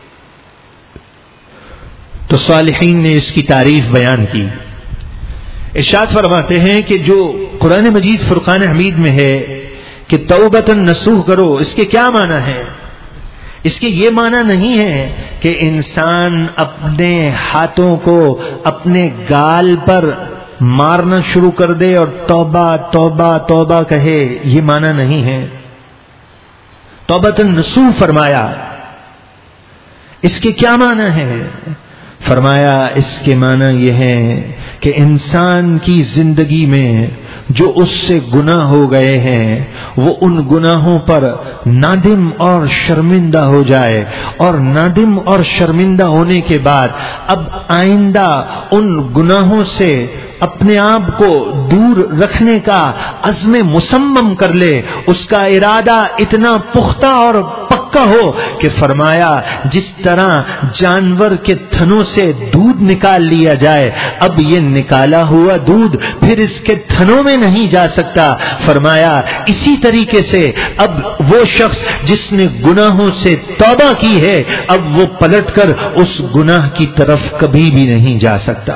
تو صالحین نے اس کی تعریف بیان کی. ارشاد فرماتے ہیں کہ جو قرآن مجید فرقان حمید میں ہے کہ توبۃ نصوح کرو، اس کے کیا معنی ہے؟ اس کے یہ معنی نہیں ہے کہ انسان اپنے ہاتھوں کو اپنے گال پر مارنا شروع کر دے اور توبہ توبہ توبہ کہے، یہ معنی نہیں ہے. توبۃ نصوح فرمایا. اس کے کیا معنی ہے؟ فرمایا اس کے معنی یہ ہے کہ انسان کی زندگی میں جو اس سے گناہ ہو گئے ہیں وہ ان گناہوں پر نادم اور شرمندہ ہو جائے، اور نادم اور شرمندہ ہونے کے بعد اب آئندہ ان گناہوں سے اپنے آپ کو دور رکھنے کا عزم مصمم کر لے، اس کا ارادہ اتنا پختہ اور پکا ہو کہ فرمایا جس طرح جانور کے تھنوں سے دودھ نکال لیا جائے، اب یہ نکالا ہوا دودھ پھر اس کے تھنوں میں نہیں جا سکتا. فرمایا اسی طریقے سے اب وہ شخص جس نے گناہوں سے توبہ کی ہے اب وہ پلٹ کر اس گناہ کی طرف کبھی بھی نہیں جا سکتا.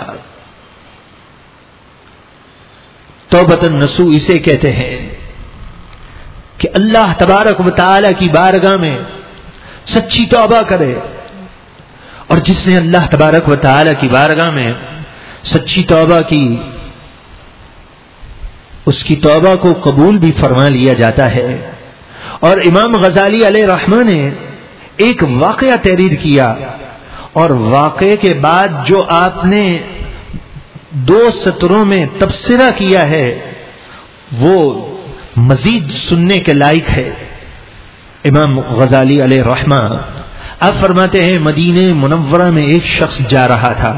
توبۃ النصوح اسے کہتے ہیں کہ اللہ تبارک و تعالی کی بارگاہ میں سچی توبہ کرے، اور جس نے اللہ تبارک و تعالی کی بارگاہ میں سچی توبہ کی اس کی توبہ کو قبول بھی فرما لیا جاتا ہے. اور امام غزالی علیہ رحمہ نے ایک واقعہ تحریر کیا، اور واقعے کے بعد جو آپ نے 2 سطروں میں تبصرہ کیا ہے وہ مزید سننے کے لائق ہے. امام غزالی علیہ رحمہ آپ فرماتے ہیں مدینہ منورہ میں ایک شخص جا رہا تھا.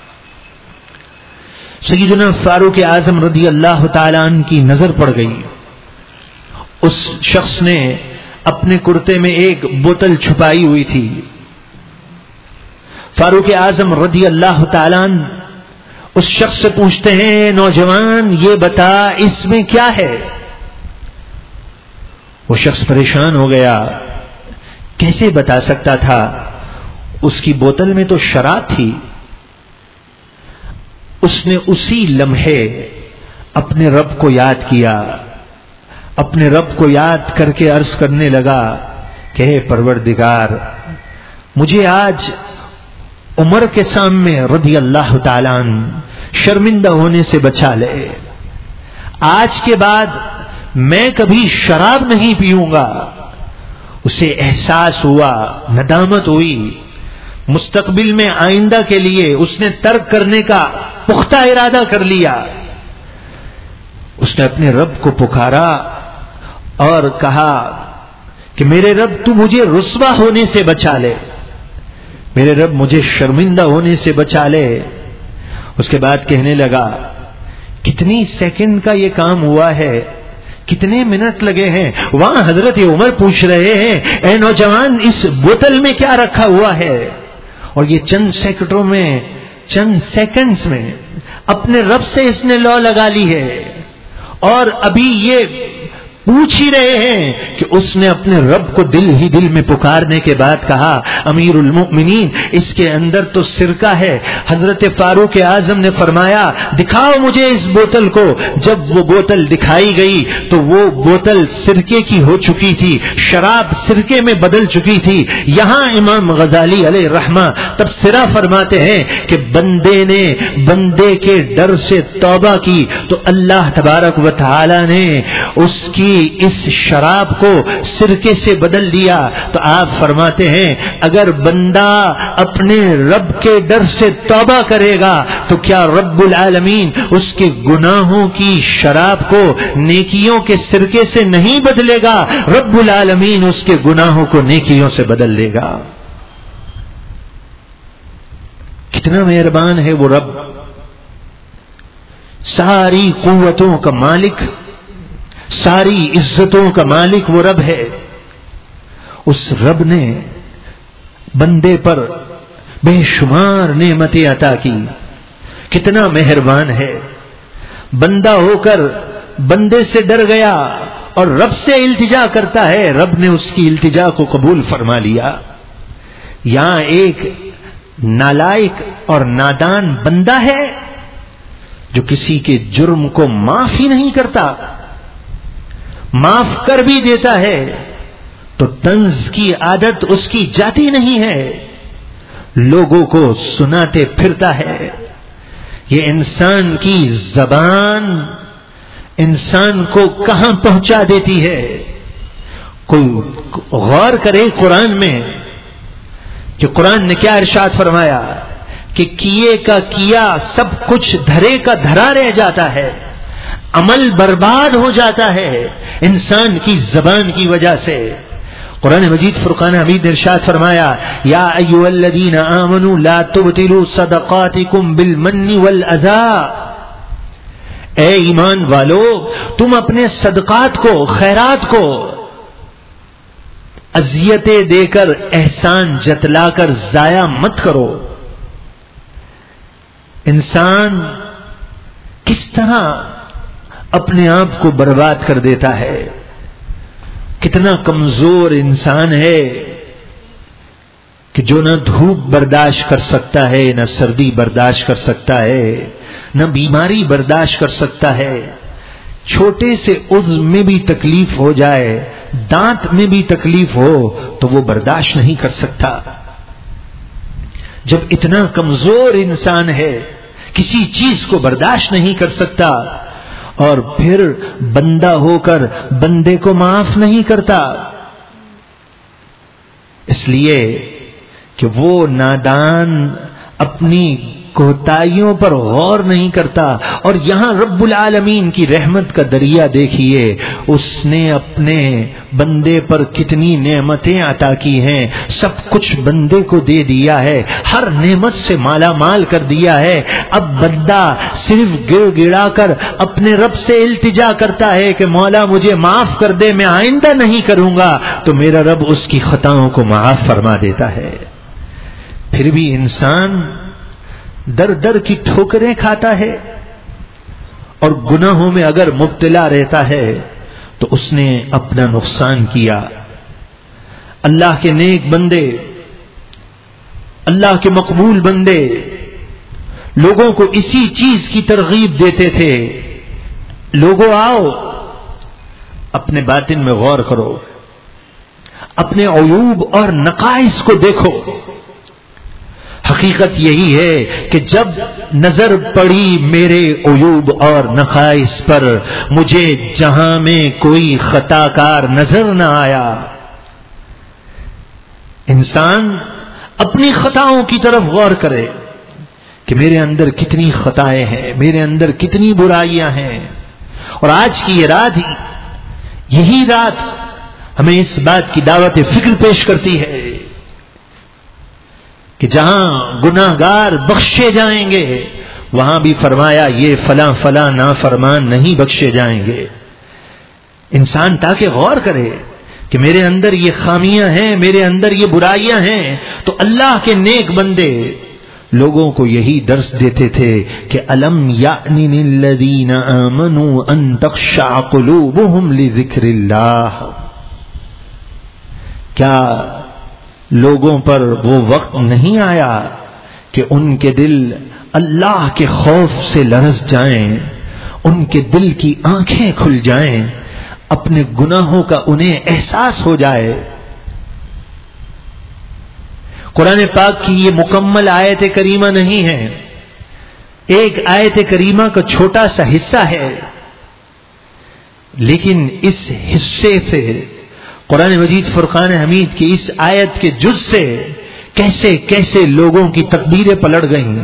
سیدنا فاروق اعظم رضی اللہ تعالیٰ عنہ کی نظر پڑ گئی. اس شخص نے اپنے کرتے میں ایک بوتل چھپائی ہوئی تھی. فاروق اعظم رضی اللہ تعالیٰ عنہ اس شخص سے پوچھتے ہیں نوجوان یہ بتا اس میں کیا ہے؟ وہ شخص پریشان ہو گیا، کیسے بتا سکتا تھا؟ اس کی بوتل میں تو شراب تھی. اس نے اسی لمحے اپنے رب کو یاد کیا، اپنے رب کو یاد کر کے عرض کرنے لگا کہ اے پروردگار مجھے آج عمر کے سامنے رضی اللہ تعالیٰ عنہ شرمندہ ہونے سے بچا لے. آج کے بعد میں کبھی شراب نہیں پیوں گا. اسے احساس ہوا، ندامت ہوئی. مستقبل میں آئندہ کے لیے اس نے ترک کرنے کا پختہ ارادہ کر لیا. اس نے اپنے رب کو پکارا اور کہا کہ میرے رب تو مجھے رسوا ہونے سے بچا لے، میرے رب مجھے شرمندہ ہونے سے بچا لے. اس کے بعد کہنے لگا کتنی سیکنڈ کا یہ کام ہوا ہے، کتنے منٹ لگے ہیں. وہاں حضرت عمر پوچھ رہے ہیں اے نوجوان اس بوتل میں کیا رکھا ہوا ہے؟ اور یہ چند سیکنڈوں میں، چند سیکنڈز میں اپنے رب سے اس نے لو لگا لی ہے. اور ابھی یہ پوچھ ہی رہے ہیں کہ اس نے اپنے رب کو دل ہی دل میں پکارنے کے بعد کہا امیر المؤمنین اس کے اندر تو سرکہ ہے. حضرت فاروق اعظم نے فرمایا دکھاؤ مجھے اس بوتل کو. جب وہ بوتل دکھائی گئی تو وہ بوتل سرکے کی ہو چکی تھی، شراب سرکے میں بدل چکی تھی. یہاں امام غزالی علیہ رحمہ تبصرہ فرماتے ہیں کہ بندے نے بندے کے ڈر سے توبہ کی تو اللہ تبارک و تعالی نے اس کی اس شراب کو سرکے سے بدل دیا. تو آپ فرماتے ہیں اگر بندہ اپنے رب کے ڈر سے توبہ کرے گا تو کیا رب العالمین اس کے گناہوں کی شراب کو نیکیوں کے سرکے سے نہیں بدلے گا؟ رب العالمین اس کے گناہوں کو نیکیوں سے بدل دے گا. کتنا مہربان ہے وہ رب، ساری قوتوں کا مالک، ساری عزتوں کا مالک وہ رب ہے. اس رب نے بندے پر بے شمار نعمتیں عطا کی. کتنا مہربان ہے. بندہ ہو کر بندے سے ڈر گیا اور رب سے التجا کرتا ہے، رب نے اس کی التجا کو قبول فرما لیا. یہاں ایک نالائق اور نادان بندہ ہے جو کسی کے جرم کو معاف ہی نہیں کرتا، معاف کر بھی دیتا ہے تو طنز کی عادت اس کی جاتی نہیں ہے، لوگوں کو سناتے پھرتا ہے۔ یہ انسان کی زبان انسان کو کہاں پہنچا دیتی ہے۔ کوئی غور کرے قرآن میں کہ قرآن نے کیا ارشاد فرمایا کہ کیے کا کیا سب کچھ دھرے کا دھرا رہ جاتا ہے، عمل برباد ہو جاتا ہے انسان کی زبان کی وجہ سے۔ قرآن مجید فرقان حمید ارشاد فرمایا یا ایھا الذین آمنوا لا تبطلوا صدقاتکم بالمن والاذی، اے ایمان والو تم اپنے صدقات کو، خیرات کو اذیتیں دے کر، احسان جتلا کر ضائع مت کرو۔ انسان کس طرح اپنے آپ کو برباد کر دیتا ہے، کتنا کمزور انسان ہے کہ جو نہ دھوپ برداشت کر سکتا ہے، نہ سردی برداشت کر سکتا ہے، نہ بیماری برداشت کر سکتا ہے، چھوٹے سے عضو میں بھی تکلیف ہو جائے، دانت میں بھی تکلیف ہو تو وہ برداشت نہیں کر سکتا۔ جب اتنا کمزور انسان ہے، کسی چیز کو برداشت نہیں کر سکتا، اور پھر بندہ ہو کر بندے کو معاف نہیں کرتا، اس لیے کہ وہ نادان اپنی کوتاہیوں پر غور نہیں کرتا۔ اور یہاں رب العالمین کی رحمت کا دریا دیکھیے، اس نے اپنے بندے پر کتنی نعمتیں عطا کی ہیں، سب کچھ بندے کو دے دیا ہے، ہر نعمت سے مالا مال کر دیا ہے۔ اب بندہ صرف گڑ گڑا کر اپنے رب سے التجا کرتا ہے کہ مولا مجھے معاف کر دے، میں آئندہ نہیں کروں گا، تو میرا رب اس کی خطاؤں کو معاف فرما دیتا ہے۔ پھر بھی انسان در در کی ٹھوکریں کھاتا ہے اور گناہوں میں اگر مبتلا رہتا ہے تو اس نے اپنا نقصان کیا۔ اللہ کے نیک بندے، اللہ کے مقبول بندے لوگوں کو اسی چیز کی ترغیب دیتے تھے، لوگوں آؤ اپنے باطن میں غور کرو، اپنے عیوب اور نقائص کو دیکھو۔ حقیقت یہی ہے کہ جب نظر پڑی میرے عیوب اور نقائص پر، مجھے جہاں میں کوئی خطا کار نظر نہ آیا۔ انسان اپنی خطاؤں کی طرف غور کرے کہ میرے اندر کتنی خطائیں ہیں، میرے اندر کتنی برائیاں ہیں۔ اور آج کی یہ رات، یہی رات ہمیں اس بات کی دعوت فکر پیش کرتی ہے کہ جہاں گناہگار بخشے جائیں گے، وہاں بھی فرمایا یہ فلاں فلاں نافرمان نہیں بخشے جائیں گے۔ انسان تاکہ غور کرے کہ میرے اندر یہ خامیاں ہیں، میرے اندر یہ برائیاں ہیں، تو اللہ کے نیک بندے لوگوں کو یہی درس دیتے تھے کہ الم یأن للذین آمنوا ان تخشع قلوبهم لذکر اللہ، کیا لوگوں پر وہ وقت نہیں آیا کہ ان کے دل اللہ کے خوف سے لرز جائیں، ان کے دل کی آنکھیں کھل جائیں، اپنے گناہوں کا انہیں احساس ہو جائے۔ قرآن پاک کی یہ مکمل آیت کریمہ نہیں ہے، ایک آیت کریمہ کا چھوٹا سا حصہ ہے، لیکن اس حصے سے قرآن مجید فرقان حمید کی اس آیت کے جز سے کیسے کیسے لوگوں کی تقدیریں پلٹ گئیں۔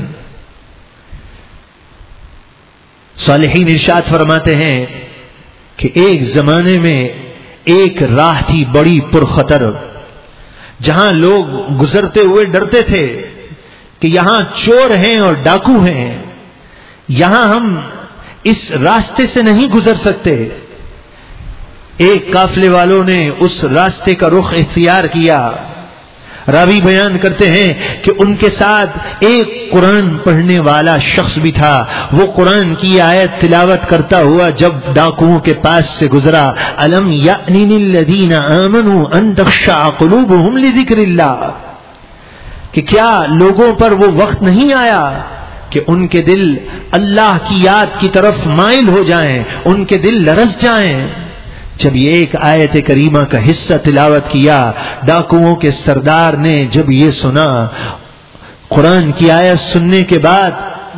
صالحین ارشاد فرماتے ہیں کہ ایک زمانے میں ایک راہ تھی بڑی پرخطر، جہاں لوگ گزرتے ہوئے ڈرتے تھے کہ یہاں چور ہیں اور ڈاکو ہیں، یہاں ہم اس راستے سے نہیں گزر سکتے۔ ایک قافلے والوں نے اس راستے کا رخ اختیار کیا۔ راوی بیان کرتے ہیں کہ ان کے ساتھ ایک قرآن پڑھنے والا شخص بھی تھا، وہ قرآن کی آیت تلاوت کرتا ہوا جب ڈاکوؤں کے پاس سے گزرا، الم یأن للذین آمنوا ان تخشع قلوبهم لذکر اللہ، کہ کیا لوگوں پر وہ وقت نہیں آیا کہ ان کے دل اللہ کی یاد کی طرف مائل ہو جائیں، ان کے دل لرز جائیں؟ جب یہ ایک آیت کریمہ کا حصہ تلاوت کیا، ڈاکوؤں کے سردار نے جب یہ سنا، قرآن کی آیت سننے کے بعد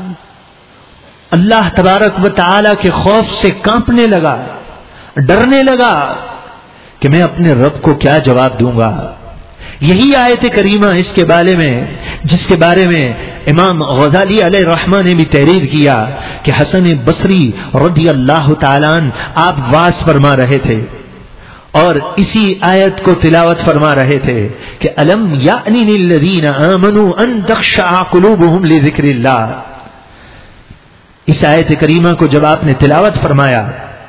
اللہ تبارک و تعالی کے خوف سے کانپنے لگا، ڈرنے لگا کہ میں اپنے رب کو کیا جواب دوں گا۔ یہی آیت کریمہ اس کے بارے میں، جس کے بارے میں امام غزالی علیہ رحمہ نے بھی تحریر کیا کہ حسن بصری رضی اللہ تعالیٰ عنہ آپ واعظ فرما رہے تھے اور اسی آیت کو تلاوت فرما رہے تھے کہ الم یأنی للذین آمنوا ان تخشع قلوبهم لذکر اللہ۔ اس آیت کریمہ کو جب آپ نے تلاوت فرمایا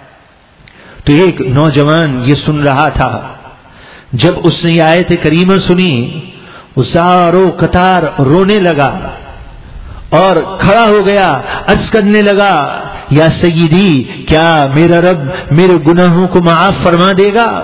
تو ایک نوجوان یہ سن رہا تھا، جب اس نے یہ آیت کریمہ سنی وہ ساروں قطار رونے لگا اور کھڑا ہو گیا، عرض کرنے لگا یا سیدی کیا میرا رب میرے گناہوں کو معاف فرما دے گا؟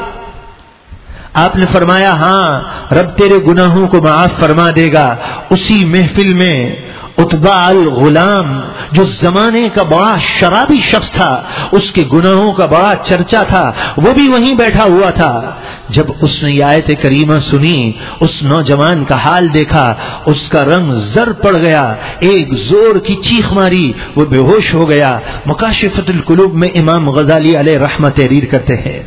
آپ نے فرمایا ہاں رب تیرے گناہوں کو معاف فرما دے گا۔ اسی محفل میں عتبہ الغلام جو زمانے کا بڑا شرابی شخص تھا، اس کے گناہوں کا بڑا چرچا تھا، وہ بھی وہیں بیٹھا ہوا تھا۔ جب اس نے یہ آیت کریمہ سنی، اس نوجوان کا حال دیکھا، اس کا رنگ زرد پڑ گیا، ایک زور کی چیخ ماری، وہ بے ہوش ہو گیا۔ مکاشفۃ القلوب میں امام غزالی علیہ رحمہ تحریر کرتے ہیں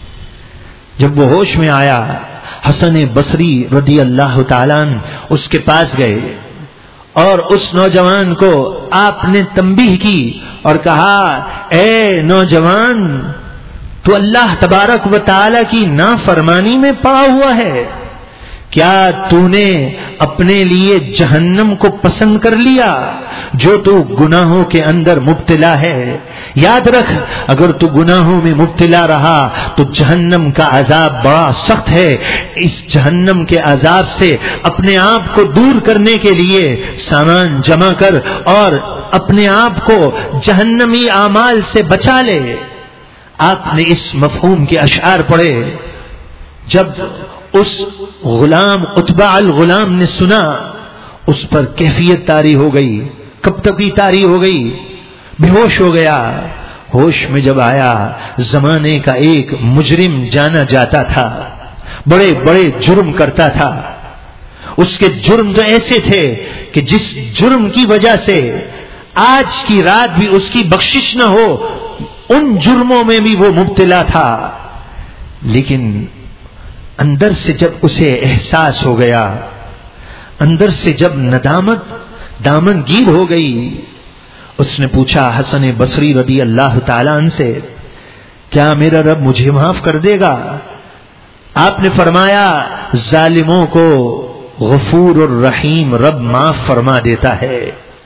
جب وہ ہوش میں آیا، حسن بصری رضی اللہ تعالیٰ عنہ اس کے پاس گئے اور اس نوجوان کو آپ نے تنبیہ کی اور کہا اے نوجوان تو اللہ تبارک و تعالی کی نافرمانی میں پڑا ہوا ہے، کیا تو نے اپنے لیے جہنم کو پسند کر لیا جو تو گناہوں کے اندر مبتلا ہے؟ یاد رکھ اگر تو گناہوں میں مبتلا رہا تو جہنم کا عذاب بڑا سخت ہے۔ اس جہنم کے عذاب سے اپنے آپ کو دور کرنے کے لیے سامان جمع کر اور اپنے آپ کو جہنمی اعمال سے بچا لے۔ آپ نے اس مفہوم کے اشعار پڑھے۔ جب اس غلام عتبہ الغلام نے سنا، اس پر کیفیت طاری ہو گئی، کب تک کی طاری ہو گئی، بے ہوش ہو گیا۔ ہوش میں جب آیا، زمانے کا ایک مجرم جانا جاتا تھا، بڑے بڑے جرم کرتا تھا۔ اس کے جرم تو ایسے تھے کہ جس جرم کی وجہ سے آج کی رات بھی اس کی بخشش نہ ہو، ان جرموں میں بھی وہ مبتلا تھا۔ لیکن اندر سے جب اسے احساس ہو گیا، اندر سے جب ندامت دامن گیر ہو گئی، اس نے پوچھا حسن بصری رضی اللہ تعالیٰ عنہ سے کیا میرا رب مجھے معاف کر دے گا؟ آپ نے فرمایا ظالموں کو غفور الرحیم رب معاف فرما دیتا ہے۔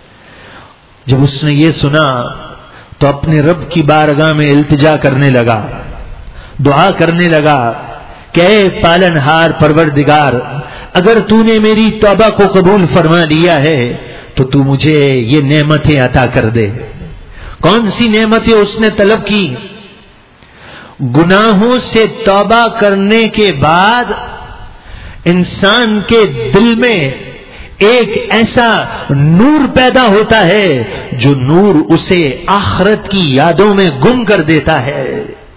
جب اس نے یہ سنا تو اپنے رب کی بارگاہ میں التجا کرنے لگا، دعا کرنے لگا کہ اے پالنہار پروردگار، اگر تو نے میری توبہ کو قبول فرما لیا ہے تو تو مجھے یہ نعمتیں عطا کر دے۔ کون سی نعمتیں اس نے طلب کی؟ گناہوں سے توبہ کرنے کے بعد انسان کے دل میں ایک ایسا نور پیدا ہوتا ہے جو نور اسے آخرت کی یادوں میں گم کر دیتا ہے۔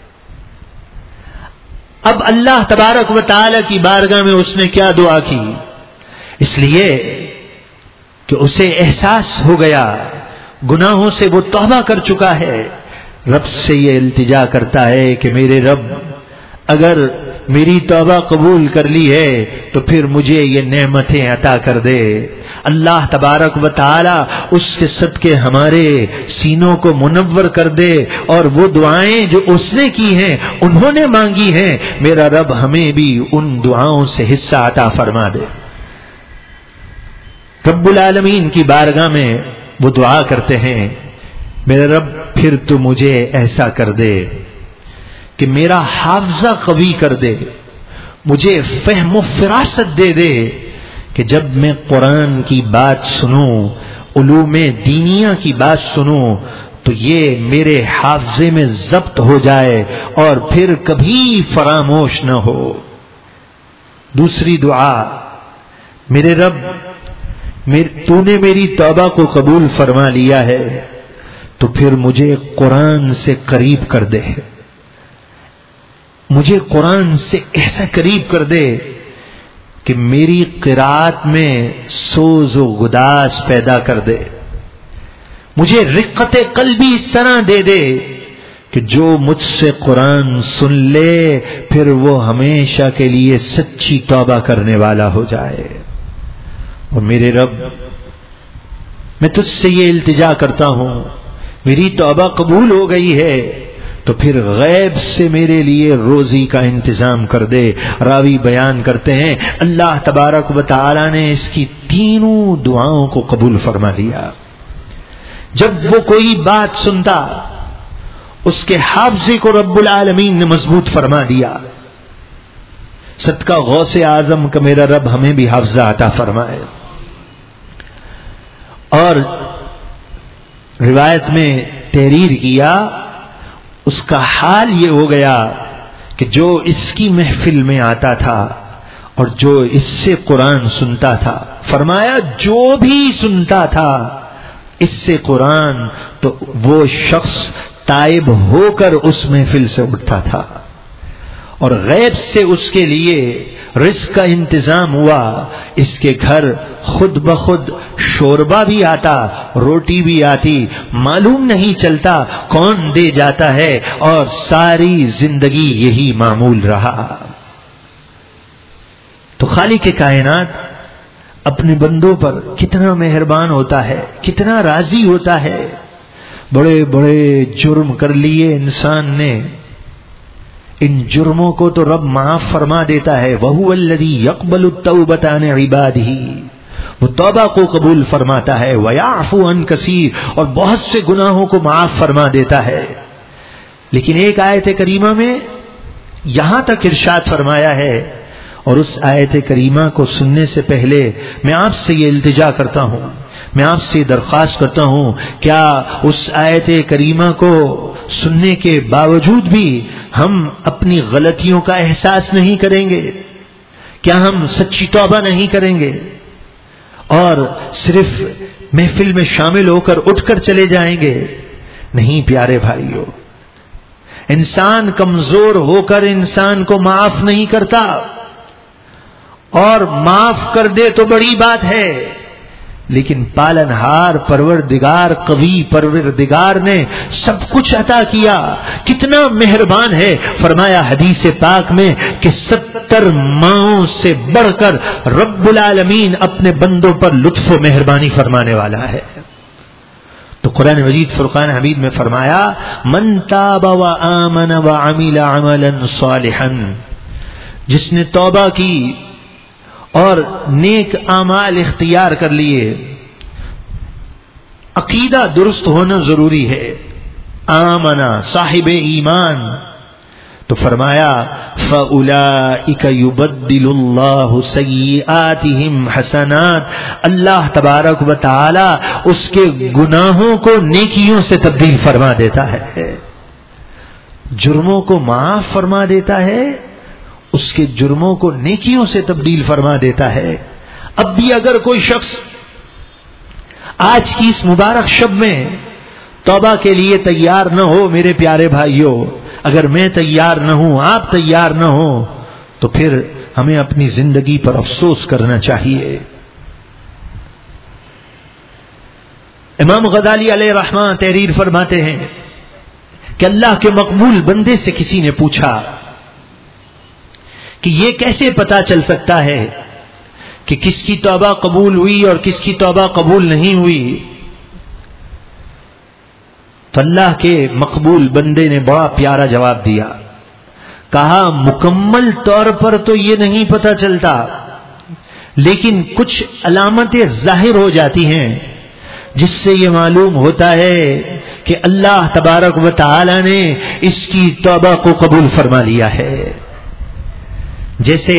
اب اللہ تبارک و تعالی کی بارگاہ میں اس نے کیا دعا کی؟ اس لیے کہ اسے احساس ہو گیا گناہوں سے وہ توبہ کر چکا ہے، رب سے یہ التجا کرتا ہے کہ میرے رب اگر میری توبہ قبول کر لی ہے تو پھر مجھے یہ نعمتیں عطا کر دے۔ اللہ تبارک و تعالی اس کے صدقے ہمارے سینوں کو منور کر دے اور وہ دعائیں جو اس نے کی ہیں، انہوں نے مانگی ہیں، میرا رب ہمیں بھی ان دعاؤں سے حصہ عطا فرما دے۔ رب العالمین کی بارگاہ میں وہ دعا کرتے ہیں میرے رب پھر تو مجھے ایسا کر دے کہ میرا حافظہ قوی کر دے، مجھے فہم و فراست دے دے کہ جب میں قرآن کی بات سنوں، علوم دینیہ کی بات سنوں تو یہ میرے حافظے میں ضبط ہو جائے اور پھر کبھی فراموش نہ ہو۔ دوسری دعا میرے رب تو نے میری توبہ کو قبول فرما لیا ہے تو پھر مجھے قرآن سے قریب کر دے، مجھے قرآن سے ایسا قریب کر دے کہ میری قرات میں سوز و گداز پیدا کر دے، مجھے رقت قلبی اس طرح دے دے کہ جو مجھ سے قرآن سن لے پھر وہ ہمیشہ کے لیے سچی توبہ کرنے والا ہو جائے۔ اور میرے رب میں تجھ سے یہ التجا کرتا ہوں، میری توبہ قبول ہو گئی ہے تو پھر غیب سے میرے لیے روزی کا انتظام کر دے۔ راوی بیان کرتے ہیں اللہ تبارک و تعالی نے اس کی تینوں دعاؤں کو قبول فرما لیا۔ جب وہ کوئی بات سنتا اس کے حافظے کو رب العالمین نے مضبوط فرما دیا۔ صدقہ غوث اعظم کا میرا رب ہمیں بھی حافظہ عطا فرمائے۔ اور روایت میں تحریر کیا، اس کا حال یہ ہو گیا کہ جو اس کی محفل میں آتا تھا اور جو اس سے قرآن سنتا تھا، فرمایا جو بھی سنتا تھا اس سے قرآن تو وہ شخص تائب ہو کر اس محفل سے اٹھتا تھا، اور غیب سے اس کے لیے رزق کا انتظام ہوا۔ اس کے گھر خود بخود شوربہ بھی آتا، روٹی بھی آتی، معلوم نہیں چلتا کون دے جاتا ہے، اور ساری زندگی یہی معمول رہا۔ تو خالق کائنات اپنے بندوں پر کتنا مہربان ہوتا ہے، کتنا راضی ہوتا ہے۔ بڑے بڑے جرم کر لیے انسان نے، ان جرموں کو تو رب معاف فرما دیتا ہے۔ وَهُوَ الَّذِي يَقْبَلُ التَّوْبَةَ عَنْ عِبَادِهِ، وہ توبہ کو قبول فرماتا ہے۔ وَيَعْفُو عَنْ كَثِيرٍ، اور بہت سے گناہوں کو معاف فرما دیتا ہے۔ لیکن ایک آیت کریمہ میں یہاں تک ارشاد فرمایا ہے، اور اس آیت کریمہ کو سننے سے پہلے میں آپ سے یہ التجا کرتا ہوں، میں آپ سے درخواست کرتا ہوں، کیا اس آیت کریمہ کو سننے کے باوجود بھی ہم اپنی غلطیوں کا احساس نہیں کریں گے؟ کیا ہم سچی توبہ نہیں کریں گے اور صرف محفل میں شامل ہو کر اٹھ کر چلے جائیں گے؟ نہیں پیارے بھائیو، انسان کمزور ہو کر انسان کو معاف نہیں کرتا، اور معاف کر دے تو بڑی بات ہے، لیکن پالنہار پروردگار، قوی پروردگار نے سب کچھ عطا کیا، کتنا مہربان ہے۔ فرمایا حدیث پاک میں کہ 70 ماؤں سے بڑھ کر رب العالمین اپنے بندوں پر لطف و مہربانی فرمانے والا ہے۔ تو قرآن مجید فرقان حمید میں فرمایا من تاب وآمن وعمل عملا صالحا، جس نے توبہ کی اور نیک اعمال اختیار کر لیے۔ عقیدہ درست ہونا ضروری ہے، آمنا صاحب ایمان، تو فرمایا فَأُولَئِكَ يُبَدِّلُ اللَّهُ سَيِّئَاتِهِمْ حَسَنَاتٍ، اللہ تبارک و تعالی اس کے گناہوں کو نیکیوں سے تبدیل فرما دیتا ہے، جرموں کو معاف فرما دیتا ہے، اس کے جرموں کو نیکیوں سے تبدیل فرما دیتا ہے۔ اب بھی اگر کوئی شخص آج کی اس مبارک شب میں توبہ کے لیے تیار نہ ہو، میرے پیارے بھائیوں، اگر میں تیار نہ ہوں، آپ تیار نہ ہو، تو پھر ہمیں اپنی زندگی پر افسوس کرنا چاہیے۔ امام غزالی علیہ رحمہ تحریر فرماتے ہیں کہ اللہ کے مقبول بندے سے کسی نے پوچھا کہ یہ کیسے پتا چل سکتا ہے کہ کس کی توبہ قبول ہوئی اور کس کی توبہ قبول نہیں ہوئی؟ تو اللہ کے مقبول بندے نے بڑا پیارا جواب دیا، کہا مکمل طور پر تو یہ نہیں پتا چلتا، لیکن کچھ علامتیں ظاہر ہو جاتی ہیں جس سے یہ معلوم ہوتا ہے کہ اللہ تبارک و تعالی نے اس کی توبہ کو قبول فرما لیا ہے۔ جیسے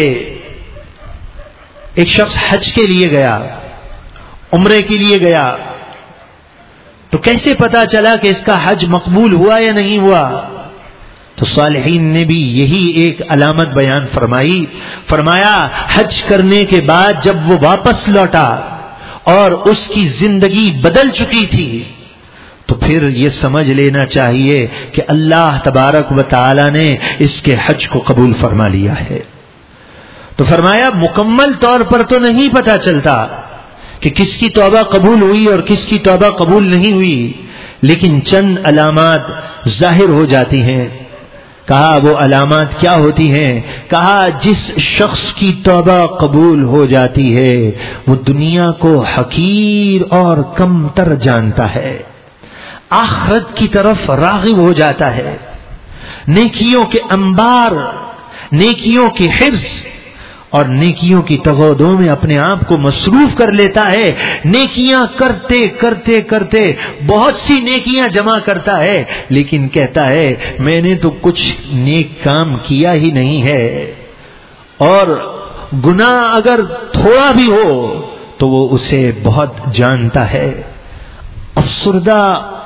ایک شخص حج کے لیے گیا، عمرے کے لیے گیا، تو کیسے پتا چلا کہ اس کا حج مقبول ہوا یا نہیں ہوا؟ تو صالحین نے بھی یہی ایک علامت بیان فرمائی. فرمایا حج کرنے کے بعد جب وہ واپس لوٹا اور اس کی زندگی بدل چکی تھی تو پھر یہ سمجھ لینا چاہیے کہ اللہ تبارک و تعالی نے اس کے حج کو قبول فرما لیا ہے. تو فرمایا مکمل طور پر تو نہیں پتہ چلتا کہ کس کی توبہ قبول ہوئی اور کس کی توبہ قبول نہیں ہوئی، لیکن چند علامات ظاہر ہو جاتی ہیں. کہا وہ علامات کیا ہوتی ہیں؟ کہا جس شخص کی توبہ قبول ہو جاتی ہے وہ دنیا کو حقیر اور کم تر جانتا ہے، آخرت کی طرف راغب ہو جاتا ہے، نیکیوں کے انبار، نیکیوں کی حرص اور نیکیوں کی تغودوں میں اپنے آپ کو مصروف کر لیتا ہے. نیکیاں کرتے کرتے کرتے بہت سی نیکیاں جمع کرتا ہے، لیکن کہتا ہے میں نے تو کچھ نیک کام کیا ہی نہیں ہے. اور گناہ اگر تھوڑا بھی ہو تو وہ اسے بہت جانتا ہے. افسردہ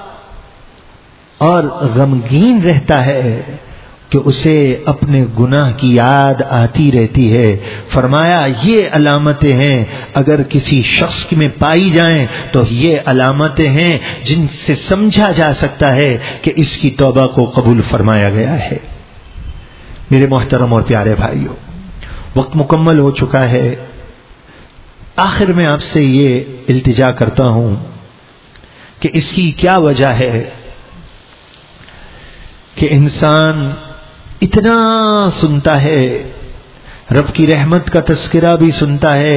اور غمگین رہتا ہے کہ اسے اپنے گناہ کی یاد آتی رہتی ہے. فرمایا یہ علامتیں ہیں اگر کسی شخص میں پائی جائیں تو یہ علامتیں ہیں جن سے سمجھا جا سکتا ہے کہ اس کی توبہ کو قبول فرمایا گیا ہے. میرے محترم اور پیارے بھائیوں، وقت مکمل ہو چکا ہے. آخر میں آپ سے یہ التجا کرتا ہوں کہ اس کی کیا وجہ ہے کہ انسان اتنا سنتا ہے، رب کی رحمت کا تذکرہ بھی سنتا ہے،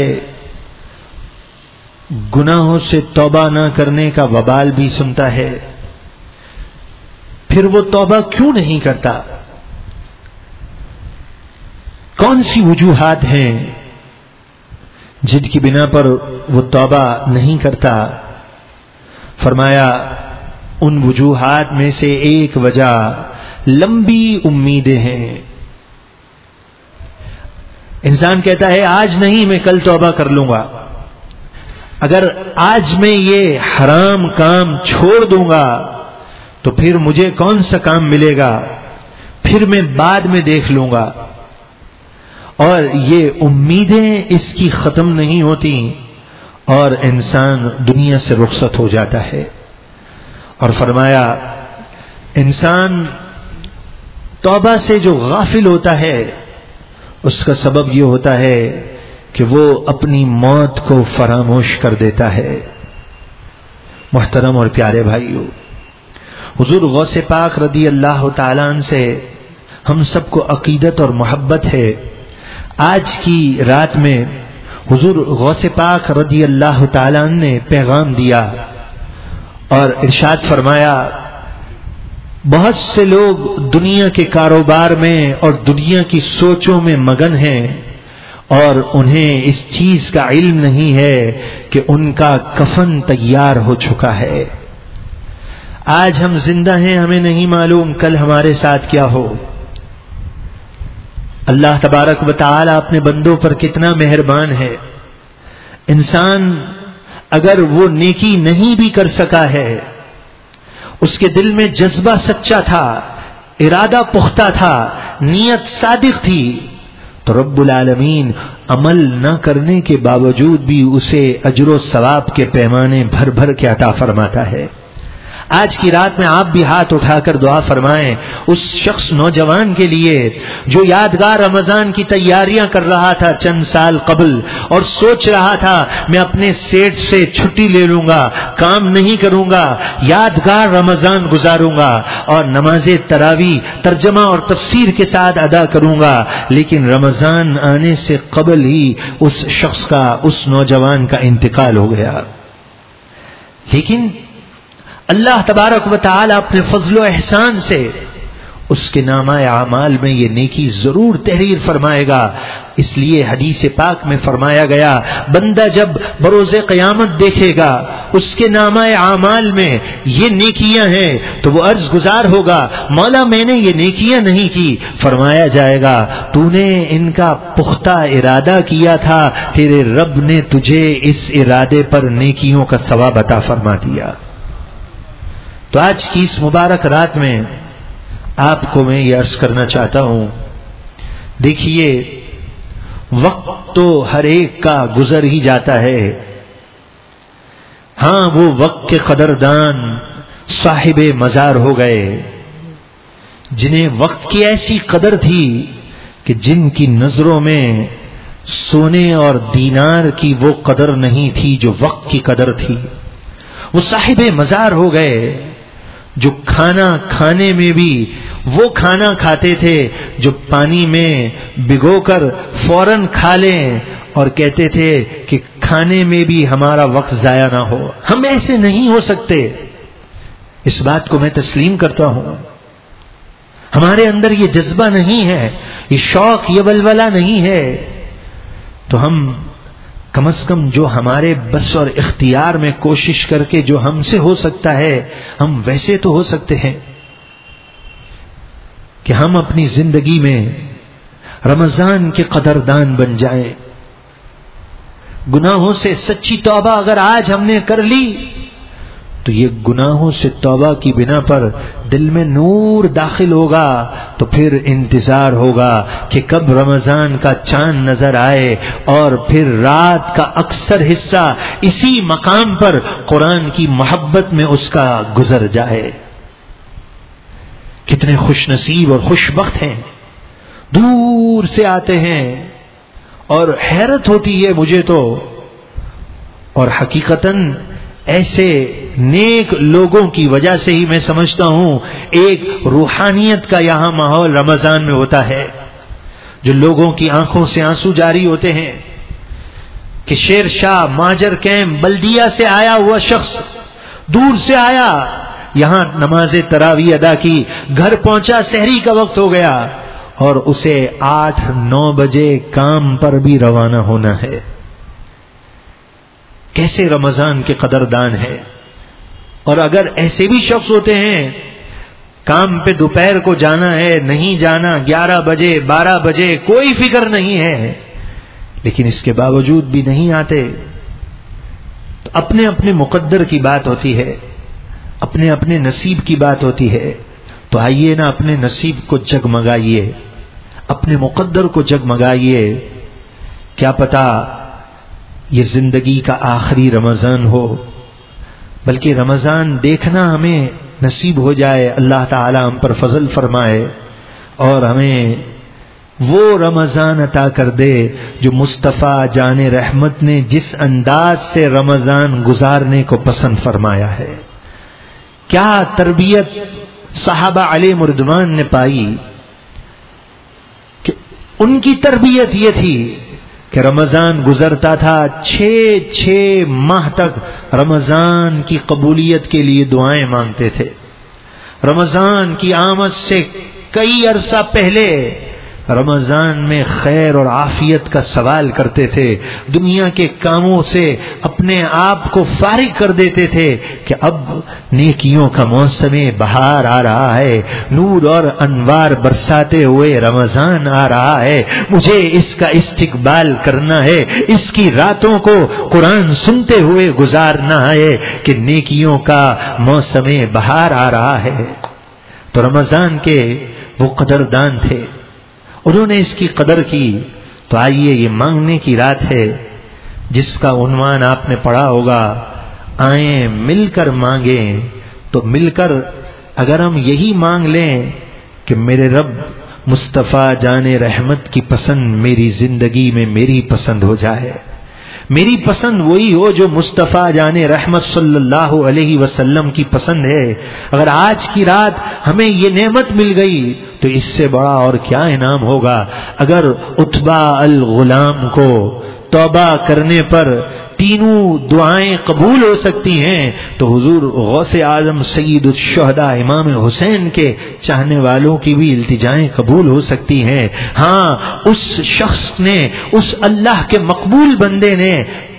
گناہوں سے توبہ نہ کرنے کا وبال بھی سنتا ہے، پھر وہ توبہ کیوں نہیں کرتا؟ کون سی وجوہات ہیں جن کی بنا پر وہ توبہ نہیں کرتا؟ فرمایا ان وجوہات میں سے ایک وجہ لمبی امیدیں ہیں. انسان کہتا ہے آج نہیں میں کل توبہ کر لوں گا، اگر آج میں یہ حرام کام چھوڑ دوں گا تو پھر مجھے کون سا کام ملے گا، پھر میں بعد میں دیکھ لوں گا. اور یہ امیدیں اس کی ختم نہیں ہوتی اور انسان دنیا سے رخصت ہو جاتا ہے. اور فرمایا انسان توبہ سے جو غافل ہوتا ہے اس کا سبب یہ ہوتا ہے کہ وہ اپنی موت کو فراموش کر دیتا ہے. محترم اور پیارے بھائیو، حضور غوث پاک رضی اللہ تعالیٰ عنہ سے ہم سب کو عقیدت اور محبت ہے. آج کی رات میں حضور غوث پاک رضی اللہ تعالیٰ عنہ نے پیغام دیا اور ارشاد فرمایا بہت سے لوگ دنیا کے کاروبار میں اور دنیا کی سوچوں میں مگن ہیں اور انہیں اس چیز کا علم نہیں ہے کہ ان کا کفن تیار ہو چکا ہے. آج ہم زندہ ہیں، ہمیں نہیں معلوم کل ہمارے ساتھ کیا ہو. اللہ تبارک و تعالی اپنے بندوں پر کتنا مہربان ہے. انسان اگر وہ نیکی نہیں بھی کر سکا ہے، اس کے دل میں جذبہ سچا تھا، ارادہ پختہ تھا، نیت صادق تھی، تو رب العالمین عمل نہ کرنے کے باوجود بھی اسے اجر و ثواب کے پیمانے بھر بھر کے عطا فرماتا ہے. آج کی رات میں آپ بھی ہاتھ اٹھا کر دعا فرمائیں اس شخص نوجوان کے لیے جو یادگار رمضان کی تیاریاں کر رہا تھا چند سال قبل اور سوچ رہا تھا میں اپنے سیٹ سے چھٹی لے لوں گا، کام نہیں کروں گا، یادگار رمضان گزاروں گا اور نماز تراویح ترجمہ اور تفسیر کے ساتھ ادا کروں گا. لیکن رمضان آنے سے قبل ہی اس شخص کا، اس نوجوان کا انتقال ہو گیا. لیکن اللہ تبارک و تعالی اپنے فضل و احسان سے اس کے نامہ اعمال میں یہ نیکی ضرور تحریر فرمائے گا. اس لیے حدیث پاک میں فرمایا گیا بندہ جب بروز قیامت دیکھے گا اس کے نامہ اعمال میں یہ نیکیاں ہیں تو وہ عرض گزار ہوگا مولا میں نے یہ نیکیاں نہیں کی. فرمایا جائے گا تو نے ان کا پختہ ارادہ کیا تھا، تیرے رب نے تجھے اس ارادے پر نیکیوں کا ثواب عطا فرما دیا. تو آج کی اس مبارک رات میں آپ کو میں یہ عرض کرنا چاہتا ہوں، دیکھیے وقت تو ہر ایک کا گزر ہی جاتا ہے، ہاں وہ وقت کے قدردان صاحب مزار ہو گئے جنہیں وقت کی ایسی قدر تھی کہ جن کی نظروں میں سونے اور دینار کی وہ قدر نہیں تھی جو وقت کی قدر تھی، وہ صاحب مزار ہو گئے جو کھانا کھانے میں بھی وہ کھانا کھاتے تھے جو پانی میں بھگو کر فوراً کھا لیں، اور کہتے تھے کہ کھانے میں بھی ہمارا وقت ضائع نہ ہو۔ ہم ایسے نہیں ہو سکتے، اس بات کو میں تسلیم کرتا ہوں۔ ہمارے اندر یہ جذبہ نہیں ہے، یہ شوق، یہ ولولہ نہیں ہے، تو ہم کم از کم جو ہمارے بس اور اختیار میں کوشش کر کے جو ہم سے ہو سکتا ہے ہم ویسے تو ہو سکتے ہیں کہ ہم اپنی زندگی میں رمضان کے قدردان بن جائیں۔ گناہوں سے سچی توبہ اگر آج ہم نے کر لی تو یہ گناہوں سے توبہ کی بنا پر دل میں نور داخل ہوگا، تو پھر انتظار ہوگا کہ کب رمضان کا چاند نظر آئے اور پھر رات کا اکثر حصہ اسی مقام پر قرآن کی محبت میں اس کا گزر جائے۔ کتنے خوش نصیب اور خوش بخت ہیں، دور سے آتے ہیں، اور حیرت ہوتی ہے مجھے تو، اور حقیقتاً ایسے نیک لوگوں کی وجہ سے ہی میں سمجھتا ہوں ایک روحانیت کا یہاں ماحول رمضان میں ہوتا ہے، جو لوگوں کی آنکھوں سے آنسو جاری ہوتے ہیں کہ شیر شاہ ماجر کیمپ بلدیہ سے آیا ہوا شخص دور سے آیا، یہاں نماز تراویح ادا کی، گھر پہنچا، سحری کا وقت ہو گیا اور اسے 8-9 بجے کام پر بھی روانہ ہونا ہے۔ کیسے رمضان کے قدردان ہے۔ اور اگر ایسے بھی شخص ہوتے ہیں کام پہ دوپہر کو جانا ہے، نہیں جانا، 11 بجے 12 بجے کوئی فکر نہیں ہے، لیکن اس کے باوجود بھی نہیں آتے، تو اپنے اپنے مقدر کی بات ہوتی ہے، اپنے اپنے نصیب کی بات ہوتی ہے، تو آئیے نا اپنے نصیب کو جگمگائیے، اپنے مقدر کو جگمگائیے، کیا پتا یہ زندگی کا آخری رمضان ہو، بلکہ رمضان دیکھنا ہمیں نصیب ہو جائے، اللہ تعالی ہم پر فضل فرمائے اور ہمیں وہ رمضان عطا کر دے جو مصطفیٰ جان رحمت نے جس انداز سے رمضان گزارنے کو پسند فرمایا ہے۔ کیا تربیت صحابہ علیہ رضوان نے پائی کہ ان کی تربیت یہ تھی کہ رمضان گزرتا تھا 6 ماہ تک رمضان کی قبولیت کے لیے دعائیں مانگتے تھے، رمضان کی آمد سے کئی عرصہ پہلے رمضان میں خیر اور عافیت کا سوال کرتے تھے، دنیا کے کاموں سے اپنے آپ کو فارغ کر دیتے تھے کہ اب نیکیوں کا موسم بہار آ رہا ہے، نور اور انوار برساتے ہوئے رمضان آ رہا ہے، مجھے اس کا استقبال کرنا ہے، اس کی راتوں کو قرآن سنتے ہوئے گزارنا ہے کہ نیکیوں کا موسم بہار آ رہا ہے۔ تو رمضان کے وہ قدردان تھے، انہوں نے اس کی قدر کی۔ تو آئیے یہ مانگنے کی رات ہے جس کا عنوان آپ نے پڑھا ہوگا، آئیں مل کر مانگیں، تو مل کر اگر ہم یہی مانگ لیں کہ میرے رب مصطفیٰ جان رحمت کی پسند میری زندگی میں میری پسند ہو جائے، میری پسند وہی ہو جو مصطفیٰ جان رحمت صلی اللہ علیہ وسلم کی پسند ہے۔ اگر آج کی رات ہمیں یہ نعمت مل گئی تو اس سے بڑا اور کیا انعام ہوگا۔ اگر عتبہ الغلام کو توبہ کرنے پر تینوں دعائیں قبول ہو سکتی ہیں تو حضور غوث اعظم سید الشہداء امام حسین کے چاہنے والوں کی بھی التجائیں قبول ہو سکتی ہیں۔ ہاں، اس شخص نے، اس اللہ کے مقبول بندے نے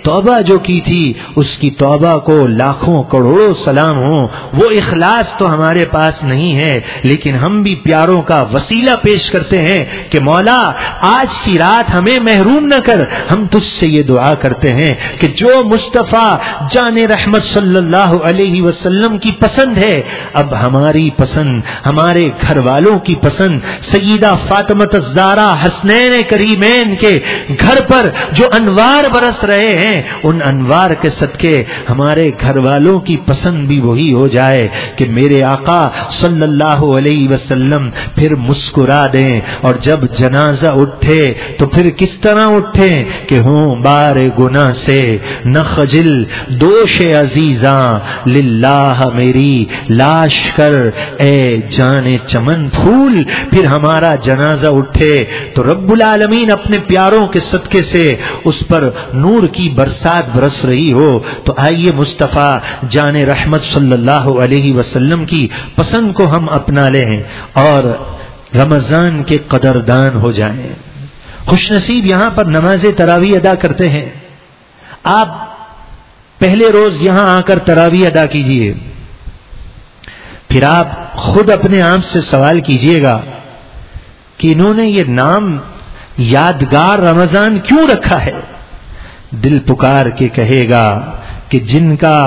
توبہ جو کی تھی اس کی توبہ کو لاکھوں کروڑوں سلام ہوں. وہ اخلاص تو ہمارے پاس نہیں ہے، لیکن ہم بھی پیاروں کا وسیلہ پیش کرتے ہیں کہ مولا آج کی رات ہمیں محروم نہ کر. ہم تجھ سے یہ دعا کرتے ہیں کہ جو مصطفیٰ جان رحمت صلی اللہ علیہ وسلم کی پسند ہے، اب ہماری پسند، ہمارے گھر والوں کی پسند، سیدہ فاطمہ الزہرا حسنین کریمین کے گھر پر جو انوار برس رہے ہیں، ان انوار کے صدقے ہمارے گھر والوں کی پسند بھی وہی ہو جائے کہ میرے آقا صلی اللہ علیہ وسلم پھر مسکرا دیں. اور جب جنازہ اٹھے تو پھر کس طرح اٹھے کہ ہوں بار گناہ سے نہ خجل دوش عزیزاں، للہ میری لاش کر اے جان چمن پھول. پھر ہمارا جنازہ اٹھے تو رب العالمین اپنے پیاروں کے صدقے سے اس پر نور کی برسات برس رہی ہو. تو آئیے مصطفیٰ جان رحمت صلی اللہ علیہ وسلم کی پسند کو ہم اپنا لیں اور رمضان کے قدردان ہو جائیں. خوش نصیب یہاں پر نماز تراویح ادا کرتے ہیں. آپ پہلے روز یہاں آ کر تراویح ادا کیجئے، پھر آپ خود اپنے آپ سے سوال کیجئے گا کہ انہوں نے یہ نام یادگار رمضان کیوں رکھا ہے. دل پکار کے کہے گا کہ جن کا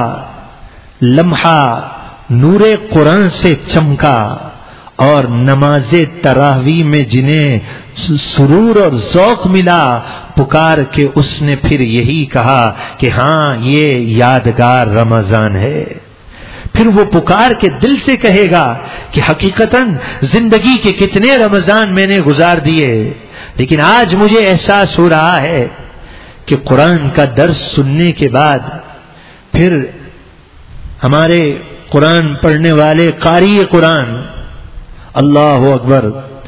لمحہ نور قرآن سے چمکا اور نماز تراویح میں جنہیں سرور اور ذوق ملا، پکار کے اس نے پھر یہی کہا کہ ہاں یہ یادگار رمضان ہے. پھر وہ پکار کے دل سے کہے گا کہ حقیقتاً زندگی کے کتنے رمضان میں نے گزار دیے، لیکن آج مجھے احساس ہو رہا ہے کہ قرآن کا درس سننے کے بعد پھر ہمارے قرآن پڑھنے والے قاری قرآن، اللہ اکبر،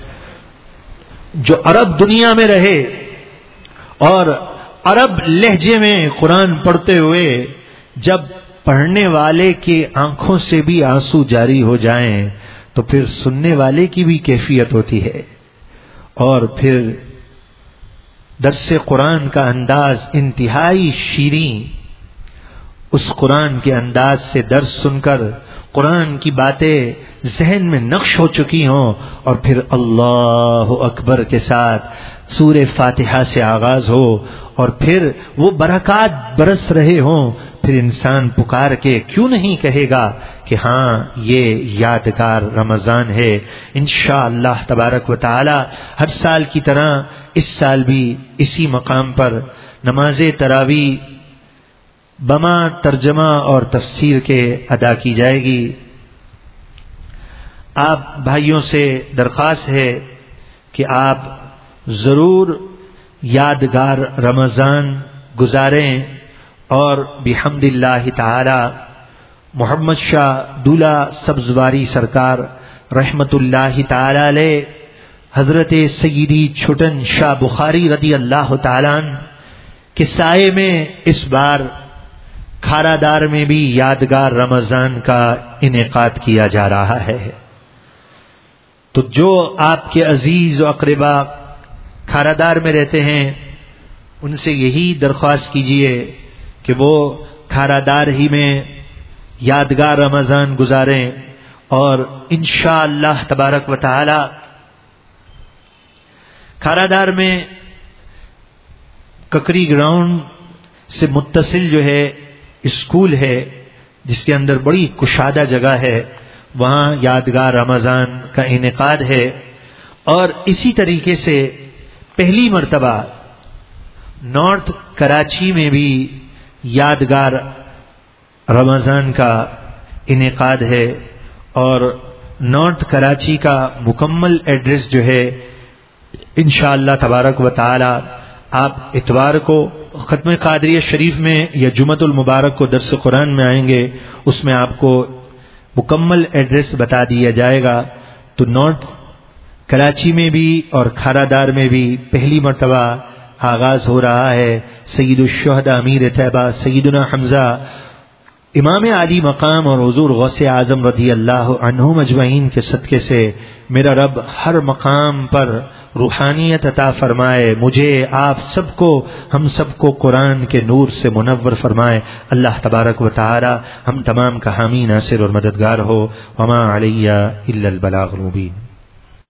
جو عرب دنیا میں رہے اور عرب لہجے میں قرآن پڑھتے ہوئے جب پڑھنے والے کی آنکھوں سے بھی آنسو جاری ہو جائیں تو پھر سننے والے کی بھی کیفیت ہوتی ہے. اور پھر درس قرآن کا انداز انتہائی شیریں، اس قرآن کے انداز سے درس سن کر قرآن کی باتیں ذہن میں نقش ہو چکی ہوں اور پھر اللہ اکبر کے ساتھ سورہ فاتحہ سے آغاز ہو اور پھر وہ برکات برس رہے ہوں، پھر انسان پکار کے کیوں نہیں کہے گا کہ ہاں یہ یادگار رمضان ہے. انشاءاللہ تبارک و تعالی ہر سال کی طرح اس سال بھی اسی مقام پر نماز تراویح بما ترجمہ اور تفسیر کے ادا کی جائے گی. آپ بھائیوں سے درخواست ہے کہ آپ ضرور یادگار رمضان گزاریں اور بحمد اللہ تعالی محمد شاہ دولہ سبزواری سرکار رحمت اللہ تعالی علیہ، حضرت سیدی چھٹن شاہ بخاری رضی اللہ تعالیٰ عنہ کے سائے میں اس بار کھارا دار میں بھی یادگار رمضان کا انعقاد کیا جا رہا ہے. تو جو آپ کے عزیز و اقربا کھارا دار میں رہتے ہیں ان سے یہی درخواست کیجئے کہ وہ کھارا دار ہی میں یادگار رمضان گزاریں اور انشاءاللہ تبارک و تعالی کھارا دار میں ککری گراؤنڈ سے متصل جو ہے اسکول ہے جس کے اندر بڑی کشادہ جگہ ہے، وہاں یادگار رمضان کا انعقاد ہے. اور اسی طریقے سے پہلی مرتبہ نارتھ کراچی میں بھی یادگار رمضان کا انعقاد ہے اور نارتھ کراچی کا مکمل ایڈریس جو ہے انشاءاللہ تبارک و تعالی آپ اتوار کو ختم قادریہ شریف میں یا جمعۃ المبارک کو درس قرآن میں آئیں گے، اس میں آپ کو مکمل ایڈریس بتا دیا جائے گا. تو نارتھ کراچی میں بھی اور کھارا دار میں بھی پہلی مرتبہ آغاز ہو رہا ہے. سید الشہداء امیر طیبہ سیدنا حمزہ امام علی مقام اور حضور غوث اعظم رضی اللہ عنہم اجمعین کے صدقے سے میرا رب ہر مقام پر روحانیت عطا فرمائے، مجھے آپ سب کو، ہم سب کو قرآن کے نور سے منور فرمائے۔ اللہ تبارک و تعالی ہم تمام کا حامی، ناصر اور مددگار ہو۔ وما علیہ الا البلاغ المبین۔